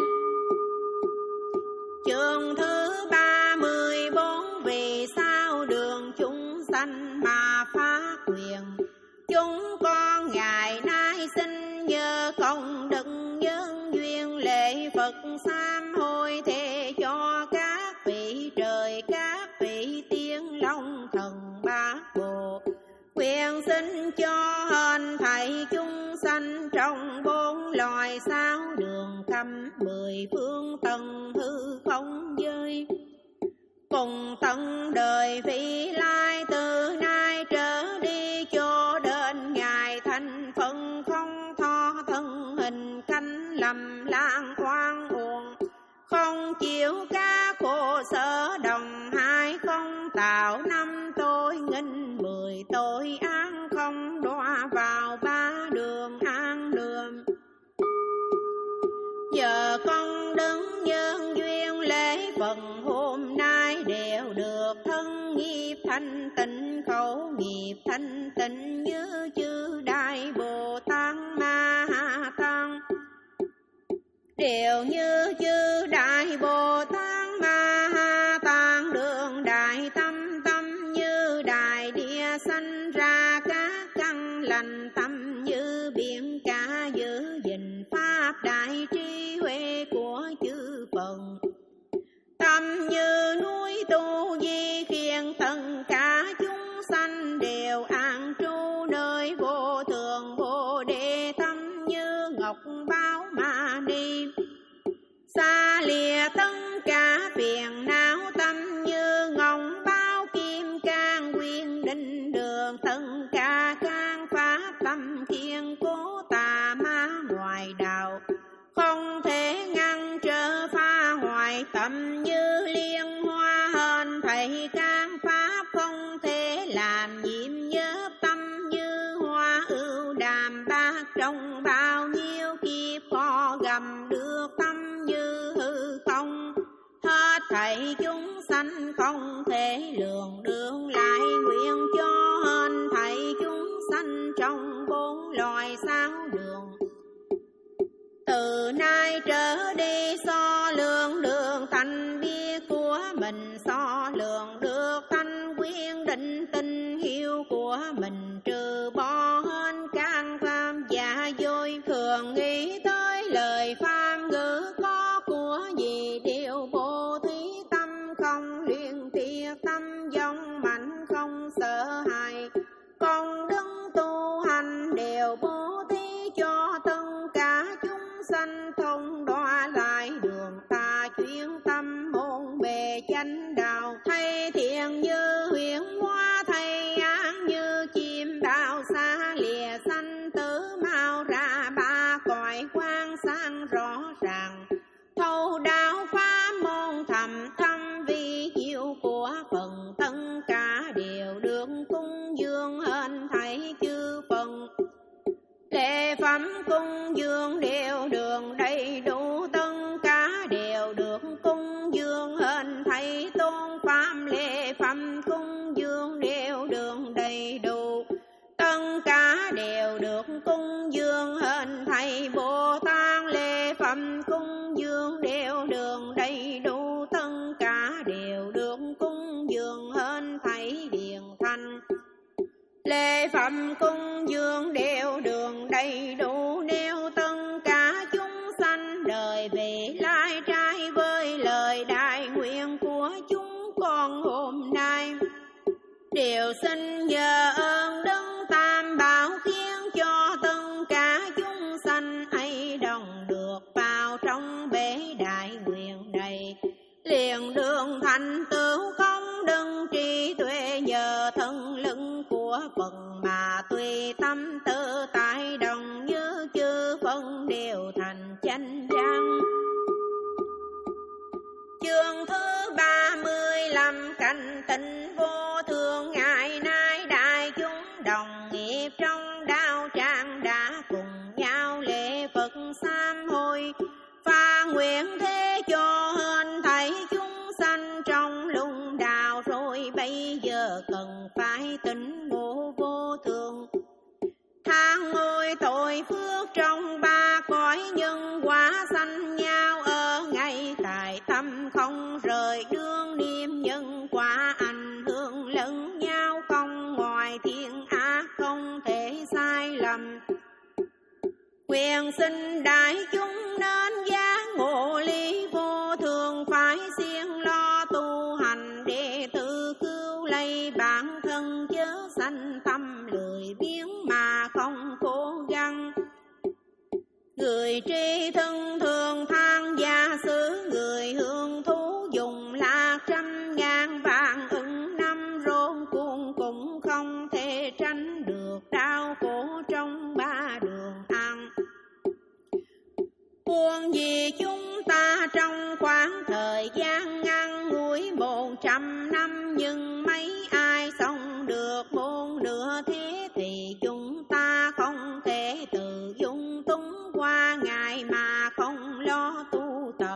Chương thứ ba mươi bốn, vì sao đường chúng sanh mà phá quyền. Chúng con ngày nay xin nhờ công đức nhân duyên lễ Phật sám hối thề cho các vị trời, các vị tiên long thần bát bộ, nguyện xin cho hên thảy chúng sanh trong bốn loài sáu đường khắp mười phương tầng hư không giới, cùng tận đời vị lai từ nay trở đi cho đến ngày thành phận không tho thân hình canh lầm lang oan uổng, không chịu các khổ sở đồng hai, không tạo năm tôi nghìn mười tội án, không đọa vào ba đường an đường. Giờ con đứng nhân duyên lễ phần hôm nay đều được thân nghiệp thanh tịnh, khẩu nghiệp thanh tịnh như chư Đại Bồ Tát Ma Ha Tát, đều như chư Đại Bồ Tát Ma Ha Tát, đường đại tâm tâm như đại địa sanh ra các căn lành, tâm như biển cả giữ gìn pháp đại trí huệ của chư Phật, tâm như núi tu di khiên tất cả chúng sanh đều an trú nơi vô thượng Bồ Đề, tâm như ngọc báo ma ni, xa lìa tất cả phiền não, tâm như ngọc báo kim cang quyên định đường, tất cả can pháp tâm kiên cố tà ma ngoài đạo, không thể ngăn trở phá hoại, tâm như liên hoa hên thảy can pháp, không thể làm nhiễm nhớp, tâm như hoa ưu đàm bát, trong bao nhiêu kiếp khó gầm được, tâm như hư không hết thảy chúng sanh không thể lường được, lại nguyện cho hên thảy chúng sanh trong bốn loài sáu đường, từ nay trở đi so lượng đường thanh biết của mình, so lượng được thanh quyên định tình hiếu của mình, trừ bỏ hên can tham giả dối, thường nghĩ tới lời phàm ngữ có của gì đều bố thí, tâm không luyện thiệt, tâm giống mạnh không sợ hãi, con đứng tu hành đều bố thí cho tất cả chúng sanh, thông đọa lại đường ta chuyên tâm môn bề chánh đạo, thay thiện như huyền hoa, thay ác như chim đạo, xa lìa sanh tử mau ra ba cõi quang sáng rõ ràng, thâu đạo pháp môn thầm thâm vi diệu của phần, tất cả đều được cung dương hên thảy chư phần, lễ phẩm cung dương đều đường đầy đủ, tất cả đều được cung dương hên thảy tôn pháp, lễ phẩm cung dương đều đường đầy đủ, tất cả đều được cung dương hên thảy Bồ Tát, lễ phẩm cung dương đều đường đầy đủ, tất cả đều được cung dương hên thảy Điền Thanh, lễ phẩm cung dương đều đường đầy đủ, nếu tất cả xin nhờ ơn Đấng Tam Bảo khiến cho tất cả chúng sanh ấy đồng được vào trong bể đại nguyện này, liền đường thành tựu không đừng trí tuệ, nhờ thân lưng của Phật mà tùy tâm tự tại đồng như chư phân đều thành chánh giác. Chương thứ ba mươi lăm cảnh tịnh vô thường, ngày nay đại chúng đồng nghiệp trong đạo tràng đã cùng nhau lễ Phật sám hối, và nguyện thế cho hên thảy chúng sanh trong lung đạo, rồi bây giờ cần phải tỉnh ngộ vô thường, than ngôi tội phước trong ba cõi nhân quả sanh nhau ở ngay tại tâm không rời, đương niệm nhân quả ảnh hưởng lẫn nhau, không ngoài thiện ác không thể sai lầm. Nguyện xin đại chúng nên giác ngộ lý vô thường, phải siêng lo tu hành để tự cứu lấy bản thân, chớ sanh tâm lười biếng mà không cố gắng. Người tri thân thường than gia xứ, người hưởng thú dùng lạc trăm ngàn vạn ưng năm, rôn cuồng cũng không thể tránh được đau khổ trong ba đường ăn. Buồn vì chúng ta trong khoảng thời gian ngắn ngủi một trăm năm, nhưng mấy ai sống được một nửa thế thì chúng ta không thể tự dung túng qua ngày mà không lo tu tầm.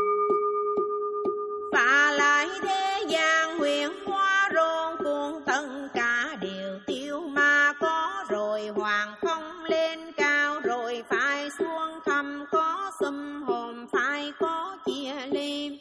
Và lại thế gian huyền hóa rôn cuồng, tất cả đều tiêu mà có, rồi hoàng không lên cao rồi phải xuống thầm, có xâm hồn phải có chia ly,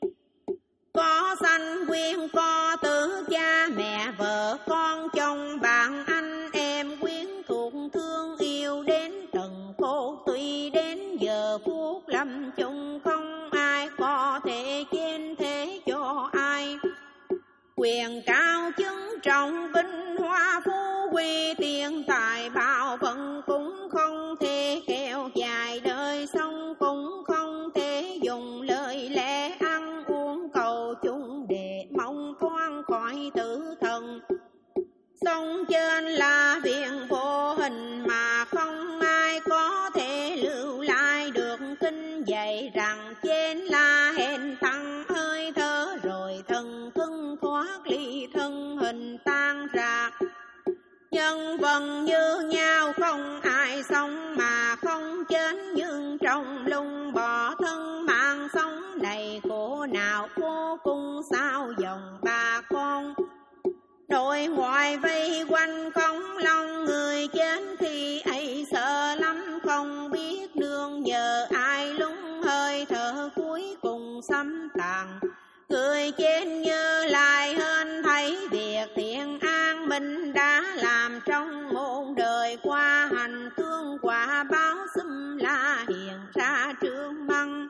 có sanh quyến có tử cha mẹ vợ con chồng bạn anh em quyến thuộc thương yêu đến tận khổ, tuy đến giờ phút lâm chung không ai có thể trên thế cho ai. Quyền cao chứng trọng vinh hoa phú quý tiền tài bảo vận cũng không thể kéo dài đời sống, cũng không thể dùng lời lẽ ăn uống cầu chung để mong thoát khỏi tử thần. Sống trên là viện vô hình mà không ai có thể lưu lại được, kinh dạy rằng trên là hèn tăng hơi thở, rồi thần thân thoát ly thân hình tan rạc. Nhân vần như nhau không ai sống mà không chết, nhưng trong lung bỏ thân mạng sống này khổ nào vô cùng sao dòng bà con. Nội ngoại vây quanh không lòng, người chết khi ấy sợ lắm không biết nương nhờ ai, lúng hơi thở cuối cùng xâm tàn. Người chết như lại hơn thấy việc thiện an mình đã làm trong một đời qua, hành thương quả báo xâm la hiện ra trương măng.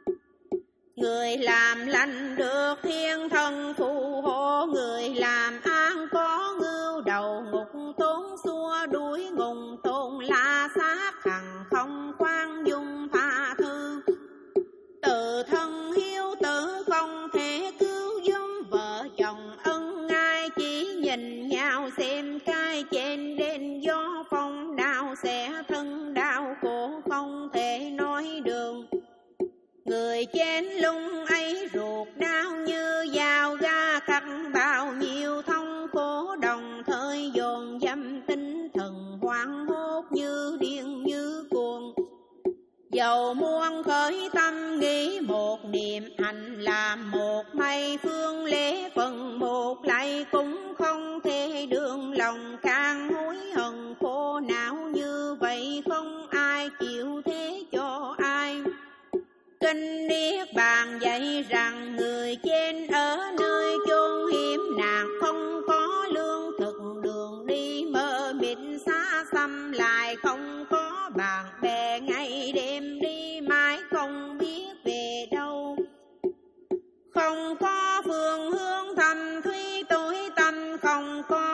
Người làm lành được thiên thần phù hộ, người làm an có ngưu đầu ngục tốn xua đuổi ngùng tôn la sát hằng không khoan dung tha thứ. Tự thân hiếu tử không thể cứu giúp vợ chồng ân ai, chỉ nhìn nhau xem cái trên đến gió phong đau sẽ thân đau khổ không thể nói đường. Người chén lung ấy ruột đau như dao ga cắt, bao nhiêu thông khổ đồng thời dồn dâm, tinh thần hoảng hốt như điên như cuồng. Dầu muôn khởi tâm nghĩ một niệm hành, làm một mây phương lễ phần một lại cũng không thể đương lòng càng hối hận khổ não như vậy, không ai chịu thế cho ai. Kinh Niết Bàn dạy rằng người trên ở nơi chốn hiểm nạn, không có lương thực đường đi, mơ mịt xa xăm lại không có bạn bè, ngày đêm đi mãi không biết về đâu. Không có phương hướng thầm thúy tối tâm, không có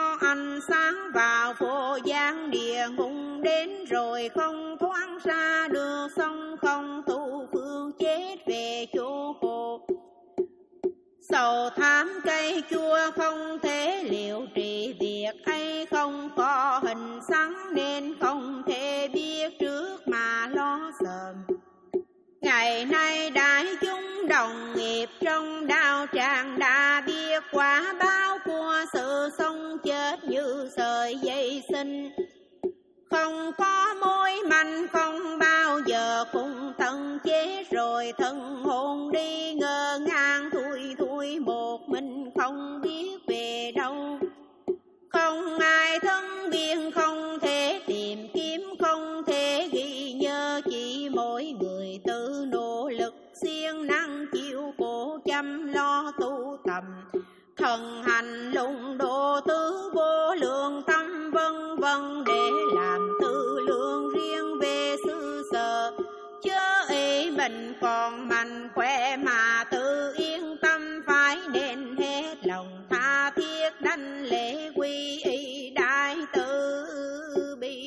đến rồi không thoáng ra được, sông không tu phương chết về chỗ khổ. Sầu thảm cây chua không thể liệu trị, việc ấy không có hình sáng nên không thể biết trước mà lo sợ. Ngày nay đại chúng đồng nghiệp trong đạo tràng đã biết quả báo của sự sống chết như sợi dây sinh. Không có mối manh không bao giờ cùng thân chết rồi, thân hồn đi ngơ ngang thui thui một mình không biết về đâu. Không ai thân biên không thể tìm kiếm, không thể ghi nhớ, chỉ mỗi người tự nỗ lực siêng năng chịu khổ chăm lo tu tầm. Thần hành lùng độ tứ vô lượng tâm vân vân, để làm tư lượng riêng về xứ sở. Chớ ý mình còn mạnh khỏe mà tự yên tâm, phải nên hết lòng tha thiết đảnh lễ quy y đại từ bi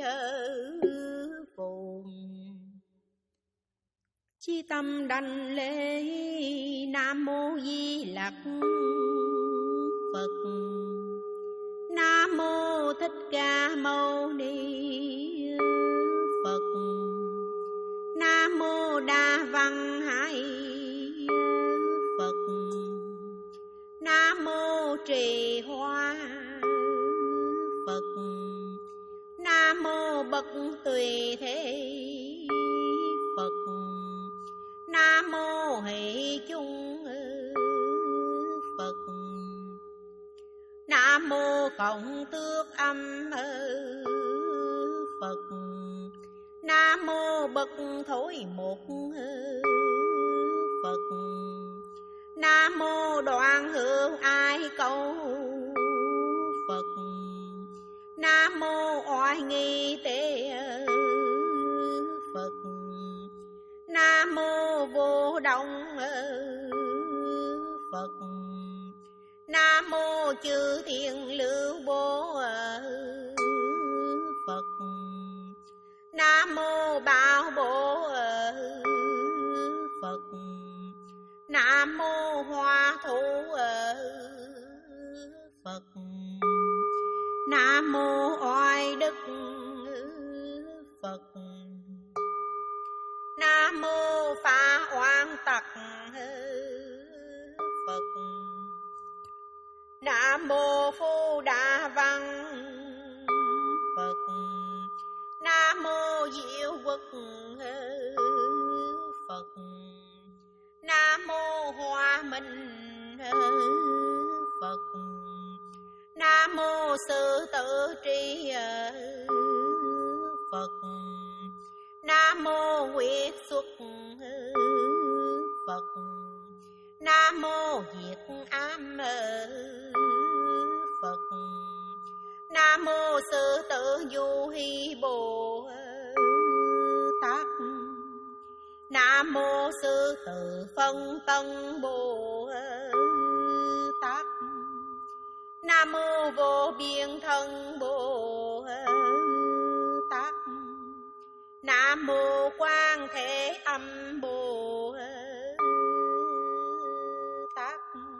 phù. Chi tâm đảnh lễ Nam Mô Di Lặc Phật. Nam Mô Thích Ca Mâu Ni Phật. Nam Mô Đa Văn Hải Phật. Nam Mô Trì Hoa Phật. Nam Mô Bất Tùy Thế Phật. Nam Mô Hỷ Chung Phật. Nam Mô Cộng Tước Âm Phật. Nam Mô Bất Thối Một Phật. Nam Mô Đoạn Hữu Ai Câu Phật. Nam Mô Oai Nghi Tế Phật. Nam Mô Vô Động Phật. Nam Mô Chư Thiên Lưu Bố Phật. Nam Mô Bảo Bố Phật. Nam Mô Hoa Thủ Phật. Nam Mô Oai Đức Phật. Nam Mô Phá Oan Tặc Phật. Nam Mô Phu Đà Văn Phật. Nam Mô Diệu Quốc Phật. Nam Mô Hoa Minh Phật. Nam Mô Sư Tử Tri Phật. Nam Mô Nguyệt Xuất Phật. Nam Mô Diệt Ám Phật. Nam Mô Sư Tử Du Hy Bồ Tát. Nam Mô Sư Tử Phân Tân Bồ Tát. Nam Mô Vô Biên Thân Bồ Tát. Nam Mô Quan Thế Âm Bồ Tát.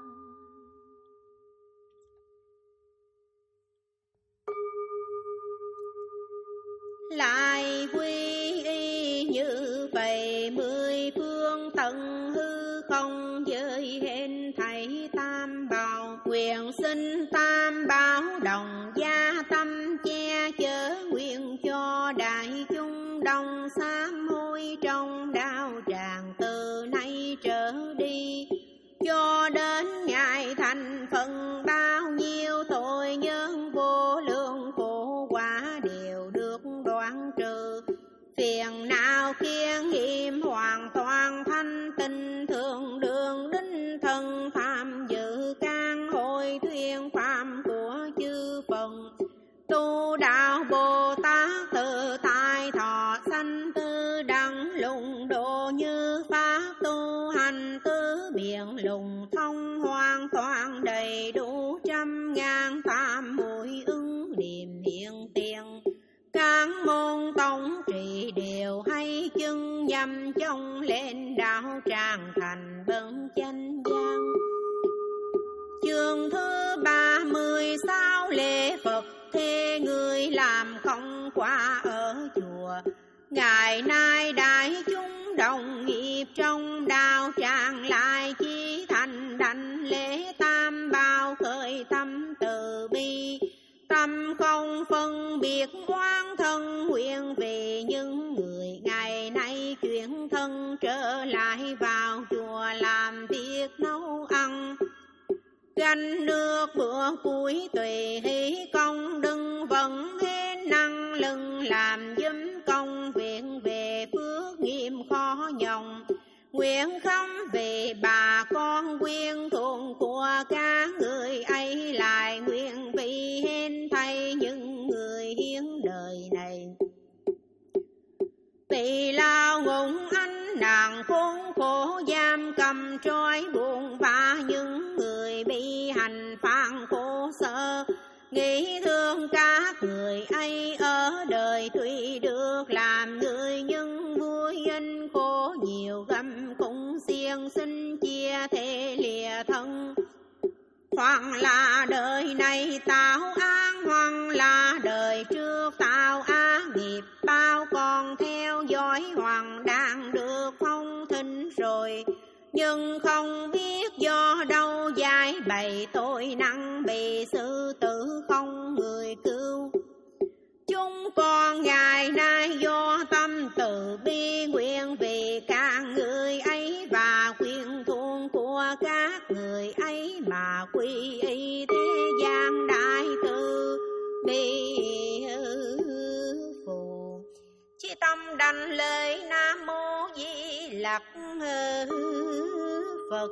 Lại quy y như vậy mười phương tận hư không, giới hên thảy tam bảo, quyền sinh tam bảo đồng gia tâm che chở, nguyện cho đại chúng đồng sám hối trong đạo tràng từ nay trở đi, cho đến ngày thành phần bao nhiêu tội nhân vô lượng khổ quả đều được đoạn trừ, phiền não khiến hiểm hoàn toàn thanh tinh, thường đường đính thân tham dự can hội thuyên phạm của chư phần, tu đạo Bồ Tát tự tại thọ sanh tư đẳng lùng độ như pháp, tu hành tứ biện lùng thông hoàn toàn đầy đủ trăm ngàn tam muội ứng niệm hiện tiền, các môn tông trị đều hay chân nhâm trong lên đạo tràng thành bần chánh gian. Chương thứ ba mươi sáu lễ Phật thế người làm công quả ở chùa. Ngày nay đại chúng đồng nghiệp trong đạo tràng lại chi thành đảnh lễ tam bảo, khởi tâm từ bi, tâm không phân biệt oán thân, nguyện vì những người ngày nay chuyển thân trở lại vào chùa làm việc nấu ăn, gánh nước bữa cuối tùy hỷ công, đừng vẫn thế năng lưng làm giúp công việc về phước nghiêm khó nhọc. Nguyện khâm vì bà con quyên thuận của các người ấy, lại nguyện vì hên thay những người hiến đời này. Tỳ lao ngụng ánh nàng khốn khổ giam cầm trói buồn vả, những người bị hành phản khổ sở, nghĩ thương các người ấy ở đời tuy được làm người nhưng vui anh khổ nhiều găm cũng xiên xin chia thể lìa thân. Hoặc là đời này tạo án, hoặc là đời trước tạo ác nghiệp, bao còn theo dõi hoàng đang được phong thinh rồi, nhưng không biết do đâu giải bày tội nặng, bị sư tử không người cứu. Chúng con ngày nay do tâm từ bi, nguyện vì các người ấy và quyên thuận của các người ấy mà quy y thế gian đại từ bi phù. Chí tâm đảnh lễ Nam Mô Di Lặc Phật.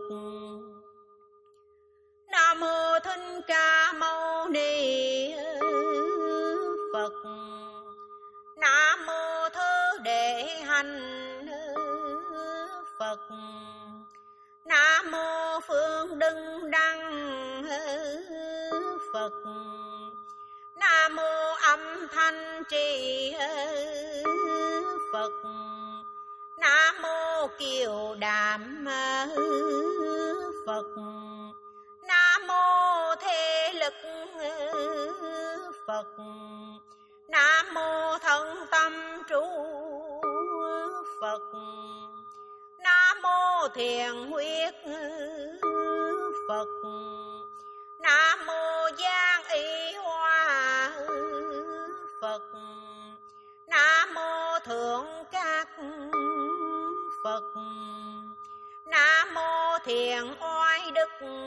Nam Mô Thích Ca Mâu Ni Phật. Nam Mô Thứ Đệ Hành Phật. Nam Mô Phương Đừng Đăng Phật. Nam Mô Âm Thanh Trì Phật. Nam Mô Kiều Đàm Phật. Nam Mô Thế Lực Phật. Nam Mô Thân Tâm Trú Phật. Nam Mô Thiền Huyết Phật. Nam Mô Giang Y Hoa Phật. Nam Mô Thượng Các Phật. Nam Mô Thiền Oai Đức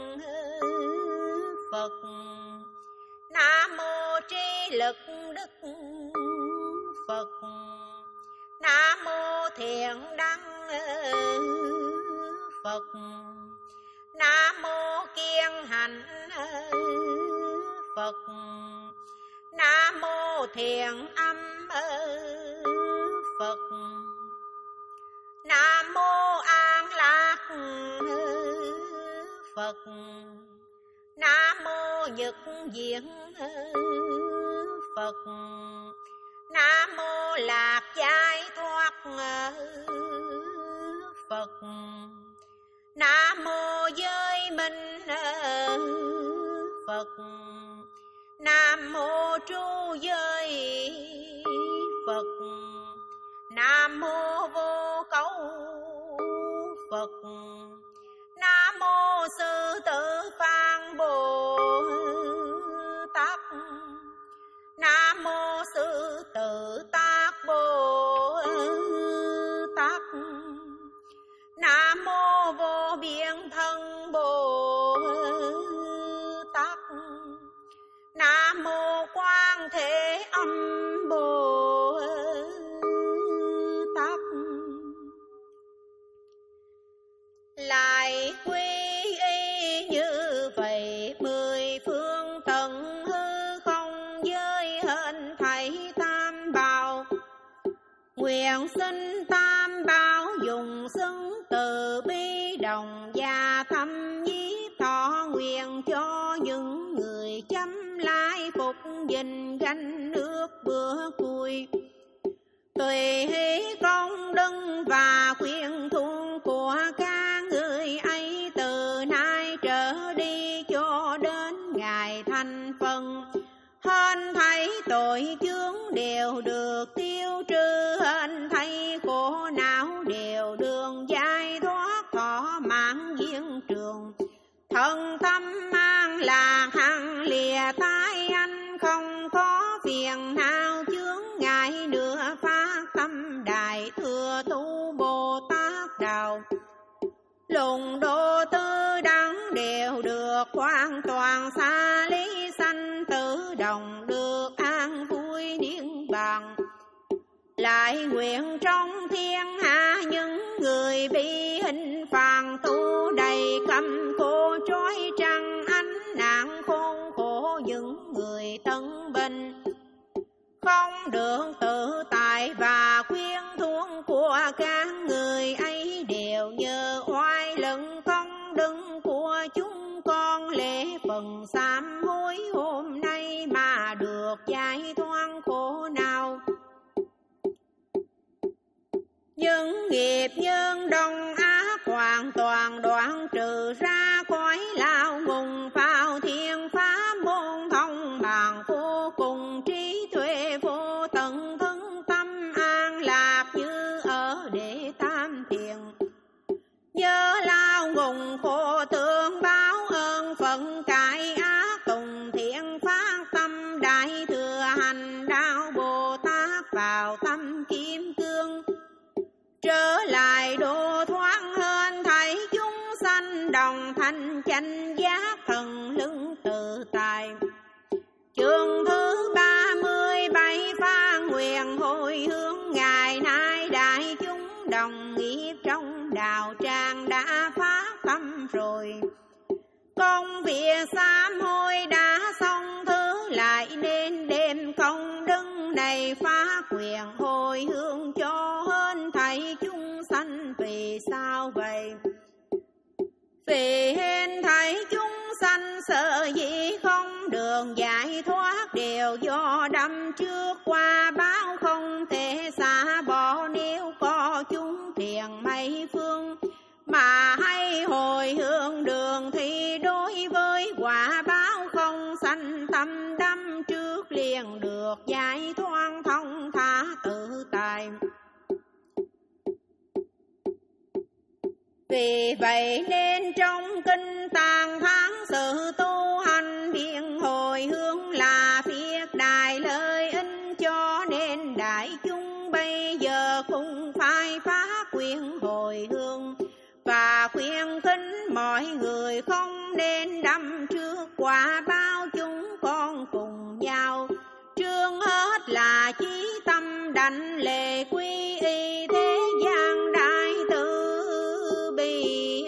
Phật. Nam Mô Trí Lực Đức Phật. Nam Mô Thiện Đăng Phật. Nam Mô Kiên Hạnh Phật. Nam Mô Thiện Âm Phật. Nam Mô An Lạc Phật. Nam Mô Nhật Diện Phật. Nam Mô Lạc Giải Thoát Phật. Nam Mô Giới Minh Phật. Nam Mô Tru Giới Phật. Nam Mô Vô Cấu Phật. Nam Mô Sư Tử Phan Bồ Tát. Nam Mô Sư Tử Tác Bồ Tát. Nam Mô Vô Biên Thân Bồ Tát. Nam Mô Quan Thế Âm Bồ Tát. Lại quy y như vậy mười phương tận hư không giới hên thảy tam bảo. Nguyện xin tam bảo dùng xứng từ bi đồng gia thâm nhiếp thọ nguyện cho những người chấm lai phục dình gánh nước bữa cuối. tùy hỷ công đức và khuyên thuông của các người ấy từ nay trở đi cho đến ngày thành phần. Hên thấy tội chướng đều được tiêu trừ, hên thấy khổ não đều đường giải thoát, thọ mạng viên trường. Thân tâm an lạc hằng lìa tai anh, không có phiền não chướng ngại nữa, phát tâm đại thừa tu Bồ Tát đạo. Lùng độ tư đẳng đều được hoàn toàn xa lý sanh tử, đồng được an vui niết bàn. Lại nguyện trong thiên hạ những người bị hình phàm tu đầy căm cô trói trăng, ánh nạn khốn khổ những người tân bình không được tự tại, và khuyên thuông của các người ấy đều nhờ oai lừng công đức của chúng con. Lễ phần sám hối hôm nay mà được giải thoát khổ nào. Những nghiệp nhân đông ác hoàn toàn đoạn trừ ra khỏi lao ngùng, vào thiên pháp môn thông bằng vô cùng, trí tuệ vô tận, thân tâm an lạc như ở đệ tam thiền. Nhớ lao ngùng khổ tương báo ơn phận, cải ác tùng thiện, phát tâm đại thừa hành đạo Bồ Tát vào tâm kim cương. Trở lại độ thoát hên thấy chúng sanh đồng thành chánh giác, thần lưng tự tại. Chương thứ ba mươi bảy pha nguyện hồi hướng, ngày nay đại chúng đồng nghiệp trong đạo tràng đã phát tâm rồi. Công việc sám hối đã xong, thứ lại nên đêm công đức này phát nguyện hồi hướng cho hên thảy chúng sanh. Vì sao vậy? Vì hên thảy chúng sanh sợ dĩ không đường giải thoát, đều do đâm trước qua báo không thể xả bỏ. Nếu có chúng thiền mấy phương mà hay hồi hướng đường, thì đối với quả báo không sanh tâm đắm trước, liền được giải thoát thông thả tự tại. Vì vậy nên trong kinh tạng tháng sự tu hành, biện hồi hướng là việc đại lợi ích, cho nên đại chúng bây giờ cũng phải phát nguyện hồi hướng. Và khuyên khích mọi người không nên đắm trước quả báo, chúng con cùng nhau trương hết là chí tâm đảnh lễ quy y thế gian đại từ bi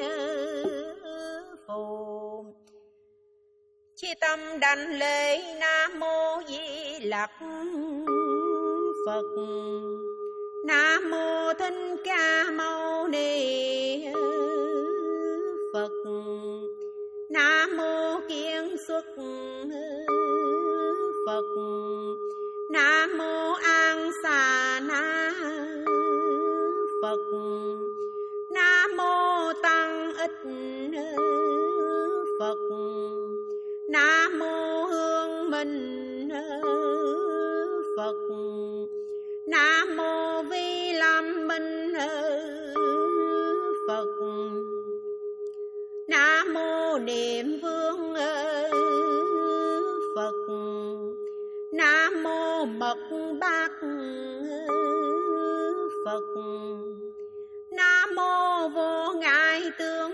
phù. Chí tâm đảnh lễ Nam Mô Di Lặc Phật, Nam Mô Thích Ca Mâu Ni Phật, Nam Mô Kiên Xuất Phật, Nam Mô An Xà Na Phật, Nam Mô Tăng Ích Phật, Nam Mô Hương Minh Phật, Nam Mô Vi Lâm Minh Phật, Nam Mô Niệm Vương Phật, Nam Mô Mật Bát Phật, Nam Mô Vô Ngại Tướng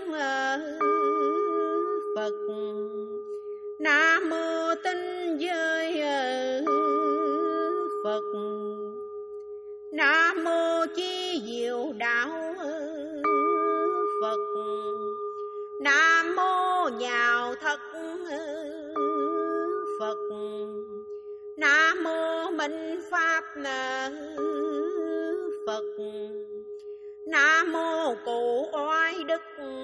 Phật, Nam Mô Tinh Giới Phật, Nam Mô Chi Diệu Đạo Phật, Nam Mô Nhạo Thật Phật, Nam Mô Minh Pháp Phật, Nam Mô Cụ Oai Đức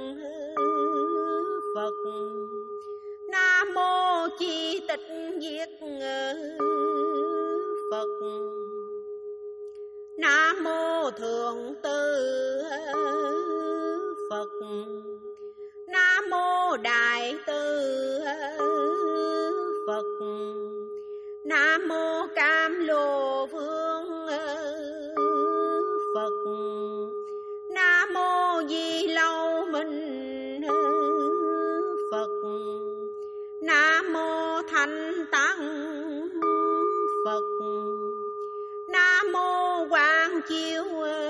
Phật, Nam Mô Chi Tịch Diệt Phật, Nam mô Thượng Từ Phật. Nam mô Đại Từ Phật. Nam mô Cam Lô Vương Phật. Nam mô Di Lâu Minh Phật. Nam mô Thanh Tăng Phật. Nam mô Quang Chiếu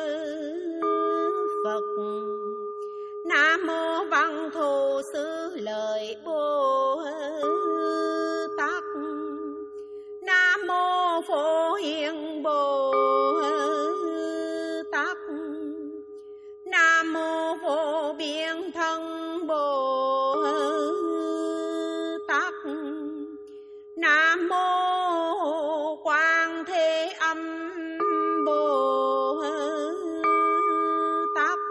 Phật. Nam mô Văn Thù Sư Lợi Bồ Tát. Nam mô Phổ Hiền Bồ Tát. Nam mô Vô Biên Thân Bồ Tát. Nam mô Quang Thế Âm Bồ Tát.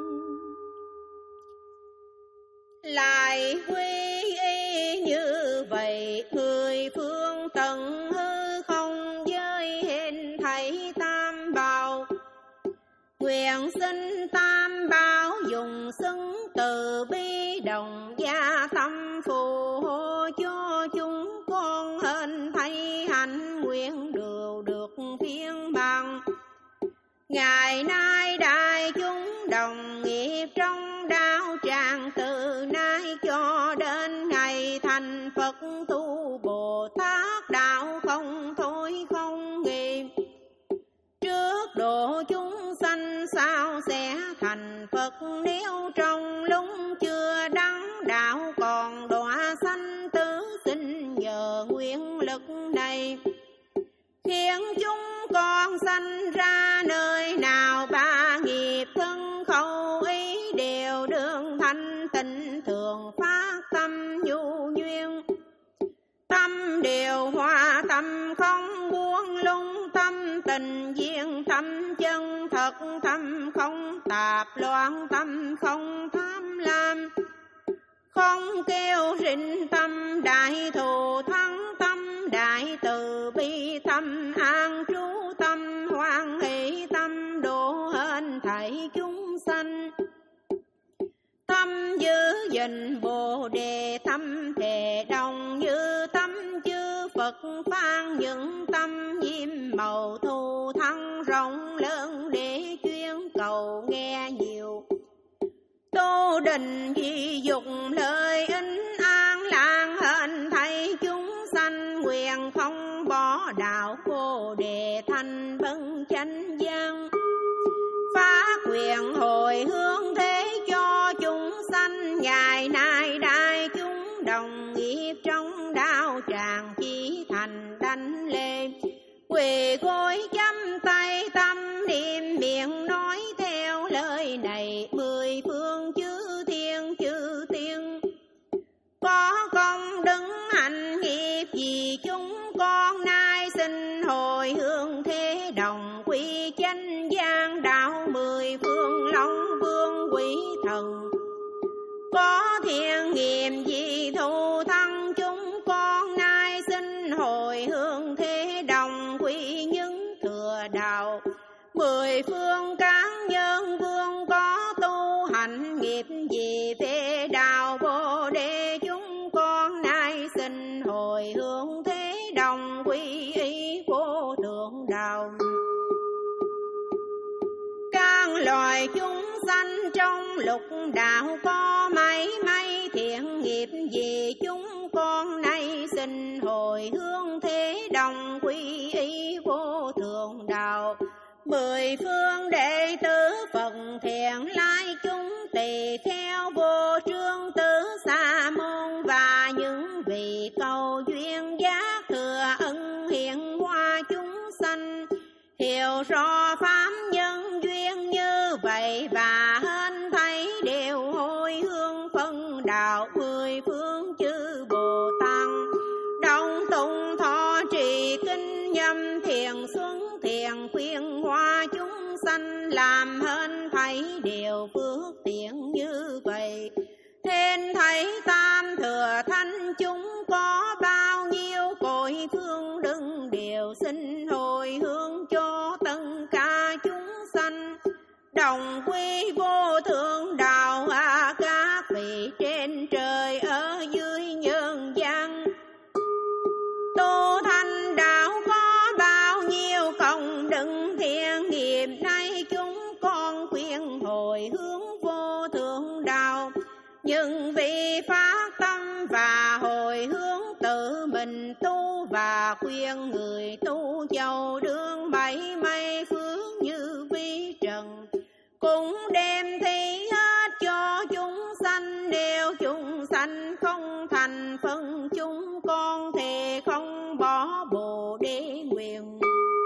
Lại quy y như vậy, mười phương tận hư không giới hình thảy tam bảo. Nguyện xin tam bảo dùng xứng từ bi đồng gia tâm phù hộ cho chúng con hên thảy hạnh nguyện đều được phiên bằng. Ngày nay đại chúng đồng nghiệp trong đạo tràng, từ nay cho đến ngày thành Phật tu Bồ Tát đạo không thôi không nghỉ. Trước độ chúng sanh sao sẽ thành Phật, nếu trong lúc chưa đắng đạo còn đọa sanh tử. Xin nhờ nguyện lực này khiến chúng con sanh ra nơi nào, ba nghiệp thân khẩu ý đều đương thanh tịnh, thường phát tâm nhu duyên. Tâm đều hòa tâm không buông lung, tâm tình duyên tâm chân thật, tâm không tạp loạn, tâm không tham lam, không kêu rình, tâm đại thù thắng, tâm đại từ bi, tâm an trú, tâm hoan hỷ, tâm độ hên thảy chúng sanh. Tâm giữ gìn Bồ Đề, tâm thề đồng như tâm chư Phật phan, những tâm diêm màu thù thắng rộng lớn để chuyên cầu nghe nhiều. Tu đình di dục lời in an làng hên thảy chúng sanh, nguyện không bỏ đạo Bồ Đề thành vân chánh giác. Phá quyền hồi hướng thế cho chúng sanh, ngày nay đại chúng đồng nghiệp trong đạo tràng chỉ thành đảnh lễ. Quỳ gối chắp tay tâm niệm miệng nói theo lời này, mười phương chư thiên chư tiên có công đứng hạnh nghiệp vì chúng con, nay xin hồi hướng thế đồng quy chánh gian đạo. Mười phương long vương quý thần có thiên nghiệm vì thù thắng chúng con, nay xin hồi hướng thế đồng quy những thừa đạo. Mười phương các nhân vương có tu hành nghiệp vì phê đạo Bồ Đề, chúng con nay xin hồi hướng thế đồng quy y vô thượng đạo. Các loài chúng sanh trong lục đạo có mấy mấy thiện nghiệp vì chúng con, nay xin hồi hướng thế đồng quy y vô thượng đạo. Mười phương đệ tử Phật thiện lai chúng tỳ kheo vô trương tứ sa môn, và những vị cầu duyên giác thừa ân hiện hóa chúng sanh, hiểu rõ pháp nhân duyên như vậy và hên thảy đều hồi hướng phân đạo. Mười phương chư Bồ Tát đồng tụng thọ trì kinh nhâm thiền xuân thiền khuyên hóa chúng sanh, làm hên thảy đều phước tiện như vậy. Thiên thảy tam thừa thánh chúng có bao nhiêu cội phương đừng đều xin hồi hướng cho tất cả đồng quy vô thượng đạo, à, các vị trên trời ở dưới nhân gian. Tu thành đạo có bao nhiêu công đức thiện nghiệp, nay chúng con khuyên hồi hướng vô thượng đạo. Nhưng vì phát tâm và hồi hướng tự mình tu, và khuyên người tu giàu đương bảy mây phước như vi trần, cũng đem thi hết cho chúng sanh. Nếu chúng sanh không thành phân, chúng con thề không bỏ Bồ Đề nguyện.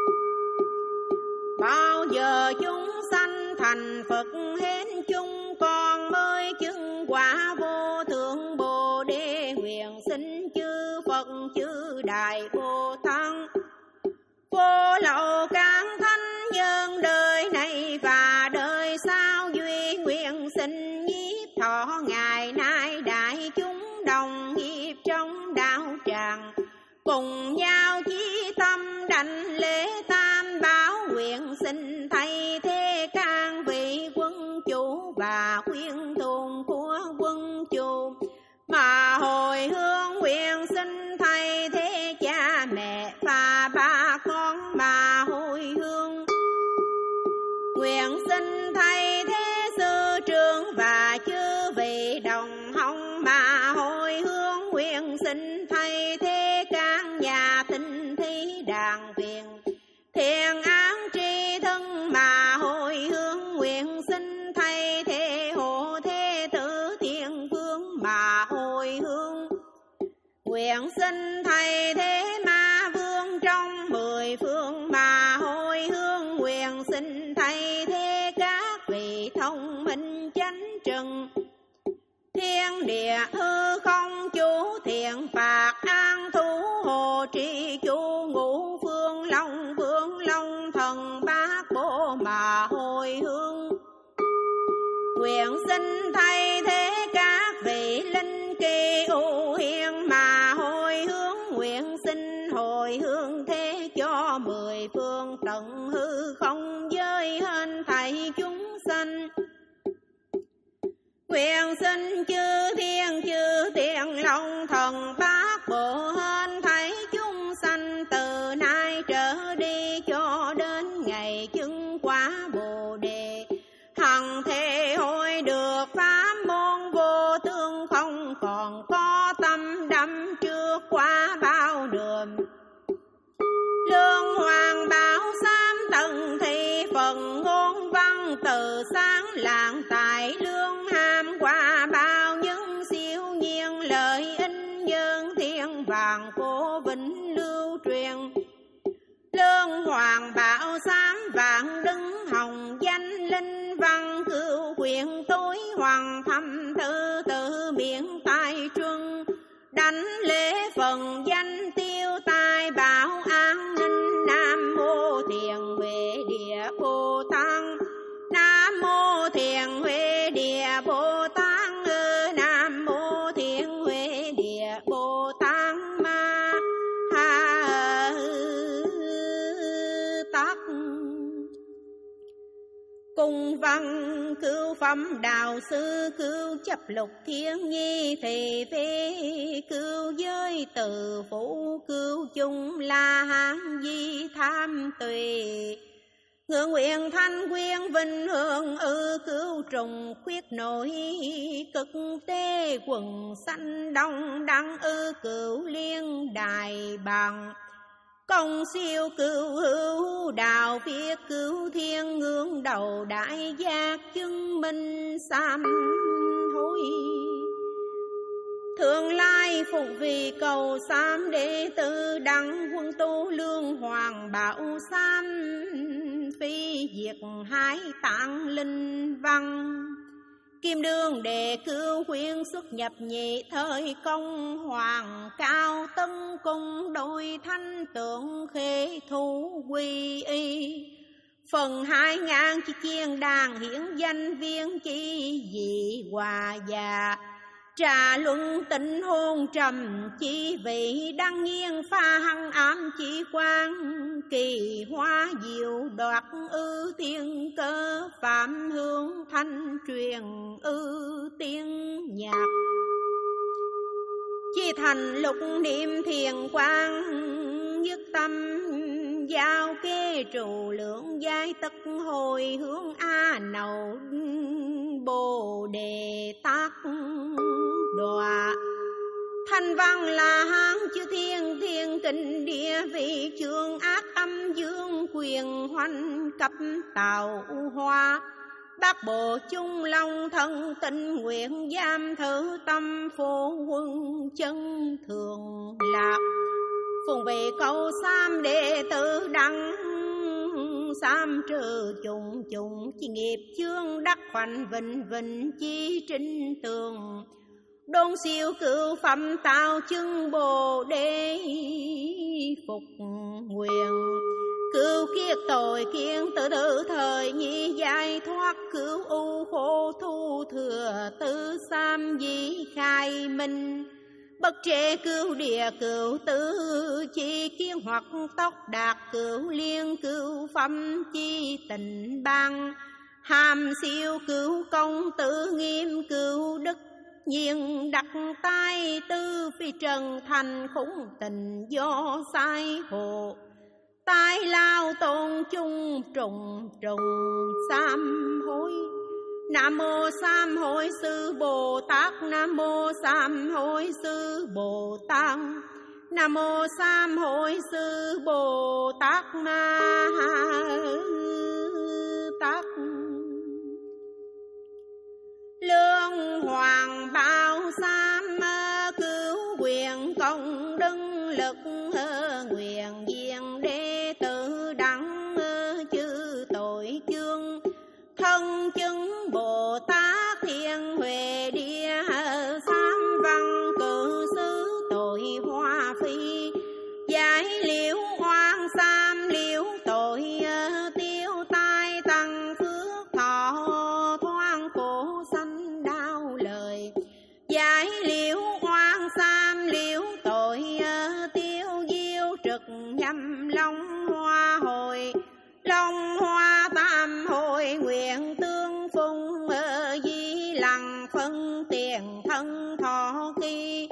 Bao giờ chúng sanh thành Phật hết, chúng con mới chứng quả vô thượng Bồ Đề nguyện. Xin chư Phật chư Đại Bồ Tát vô lậu các thánh nhân đời này và đời sau, duy nguyện xin nhiếp thọ ngày nay đại chúng đồng nghiệp trong đạo tràng, cùng nhau chí tâm đảnh lễ tam bảo. Nguyện xin thay thế can vị quân chủ và khuyên thùng của quân chủ, mà hồi hướng nguyện xin thay thế cha mẹ và ba con mà hồi hướng. Nguyện xin thay thế sư trưởng và chư vị đồng hồng mà hồi hướng. Nguyện xin thay thế các nhà thính thí đàn viện thiện án tri thân mà hồi hướng. Nguyện xin thay thế hộ thế tử thiên vương mà hồi hướng. Nguyện xin thay thế ma vương trong mười phương mà hồi hướng. Nguyện xin thay thế các vị thông minh chánh trần, thiên địa hư không chủ thiện phạt an thú hộ trì chủ ngũ phương long vương long thần bát bộ mà hồi hướng. Nguyện xin thay thế các vị linh kỳ ưu hiền mà hồi hướng. Nguyện xin hồi hướng thế cho mười phương tận hư không giới hên thảy chúng sanh. Nguyện xin chư thiên chư tiện long thần bát bộ hên thảy chúng sanh, từ nay trở đi cho đến ngày chứng quả Bồ Đề, hằng thể hội được pháp môn vô tương, không còn có tâm đắm trước quá bao đường. Lương hoàng bảo sám tận thị phần ngôn văn, từ sáng lạng tại lương ham qua bao những siêu nhiên lợi ích nhân thiên vàng cố vĩnh lưu truyền. Lương hoàng bảo sám vạn đứng hồng danh linh văn, cửu quyền tối hoàng thâm thư tự miệng tai truân, đánh lễ phần danh tiêu tai bảo an ninh. Nam mô Thiền Huệ Địa Bồ Tát, Nam mô Thiền Huệ Địa Bồ Tát, Nam mô Thiền Huệ Địa Bồ Tát Ma Ha Tát. Cùng văn cửu phẩm đạo sư, cửu chấp lục thiên nhi thị phi, cửu giới từ phụ, cửu chung la hán di tham tùy. Ngưỡng nguyện thanh quyên vinh hương ư, cửu trùng khuyết nổi cực tế quần xanh đông đăng ư, cửu liên đài bằng. Công siêu cửu hữu đạo viết, cửu thiên ngưỡng đầu đại giác chứng minh sám hối. Thượng lai phục vì cầu sám đệ tử đăng quân tu lương hoàng bảo sám, phi diệt hải tạng linh văn. Kim đương đề cửu khuyên xuất nhập nhị thời công, hoàng cao tân cung đôi thanh tượng khế thủ quy y. Phần hai ngàn chi chiên đàn hiển danh viên chi dị hòa già, Trà luận tịnh hôn trầm chi vị, đăng nhiên pha hăng ám chỉ quan. Kỳ hoa diệu đoạt ư tiên cơ, phạm hương thanh truyền ư tiên nhạc. Chi thành lục niệm thiền quang, nhất tâm giao kê trụ lượng giai tất hồi hướng A Nậu Bồ Đề tác đọa. Thanh văn là hán chư thiên, thiên kinh địa vị trường ác âm dương quyền hoành cấp tạo hoa. Bác bộ chung long thân tình nguyện, giam thử tâm phổ quân chân thường lạc. Phùng về câu sam đệ tử đăng, sam trừ trùng trùng chi nghiệp chương đắc hoành vinh vinh chi trinh tường. Đôn siêu cửu phẩm tạo chứng bồ đề phục nguyện. Cửu kiết tội kiên tự tử thời nhi, giải thoát cửu u khổ thu thừa tư sam di khai minh. Bất trệ cửu địa cửu tứ chi kiến, hoặc tóc đạt cửu liên cửu phẩm chi tình bang. Hàm siêu cửu công tử nghiêm cửu đức, nhiên đặt tai tư phi trần thành khủng tình do sai hộ. Tai lao tôn chung trùng trùng sám hối. Nam mô Sám Hối Sư Bồ Tát, Nam mô Sám Hối Sư Bồ Tát, Nam mô Sám Hối Sư Bồ Tát Ma Tát. Lương hoàng bao sám cứu quyền công đức lực, nguyện viên đệ tử đẳng chư tội chương. Thân chứng Bồ Tát thiên huệ địa, sám văn cử xứ tội hoa phi. Giải liễu oan sam liễu tội, tiêu tai tăng phước thọ, thoáng khổ sanh đau lời. Giải liễu oan sam liễu tội, tiêu diêu trực nhâm long hoa hồi. Long hoa tam hội nguyện tương phung, di lăng phân tiền thân thọ kỳ.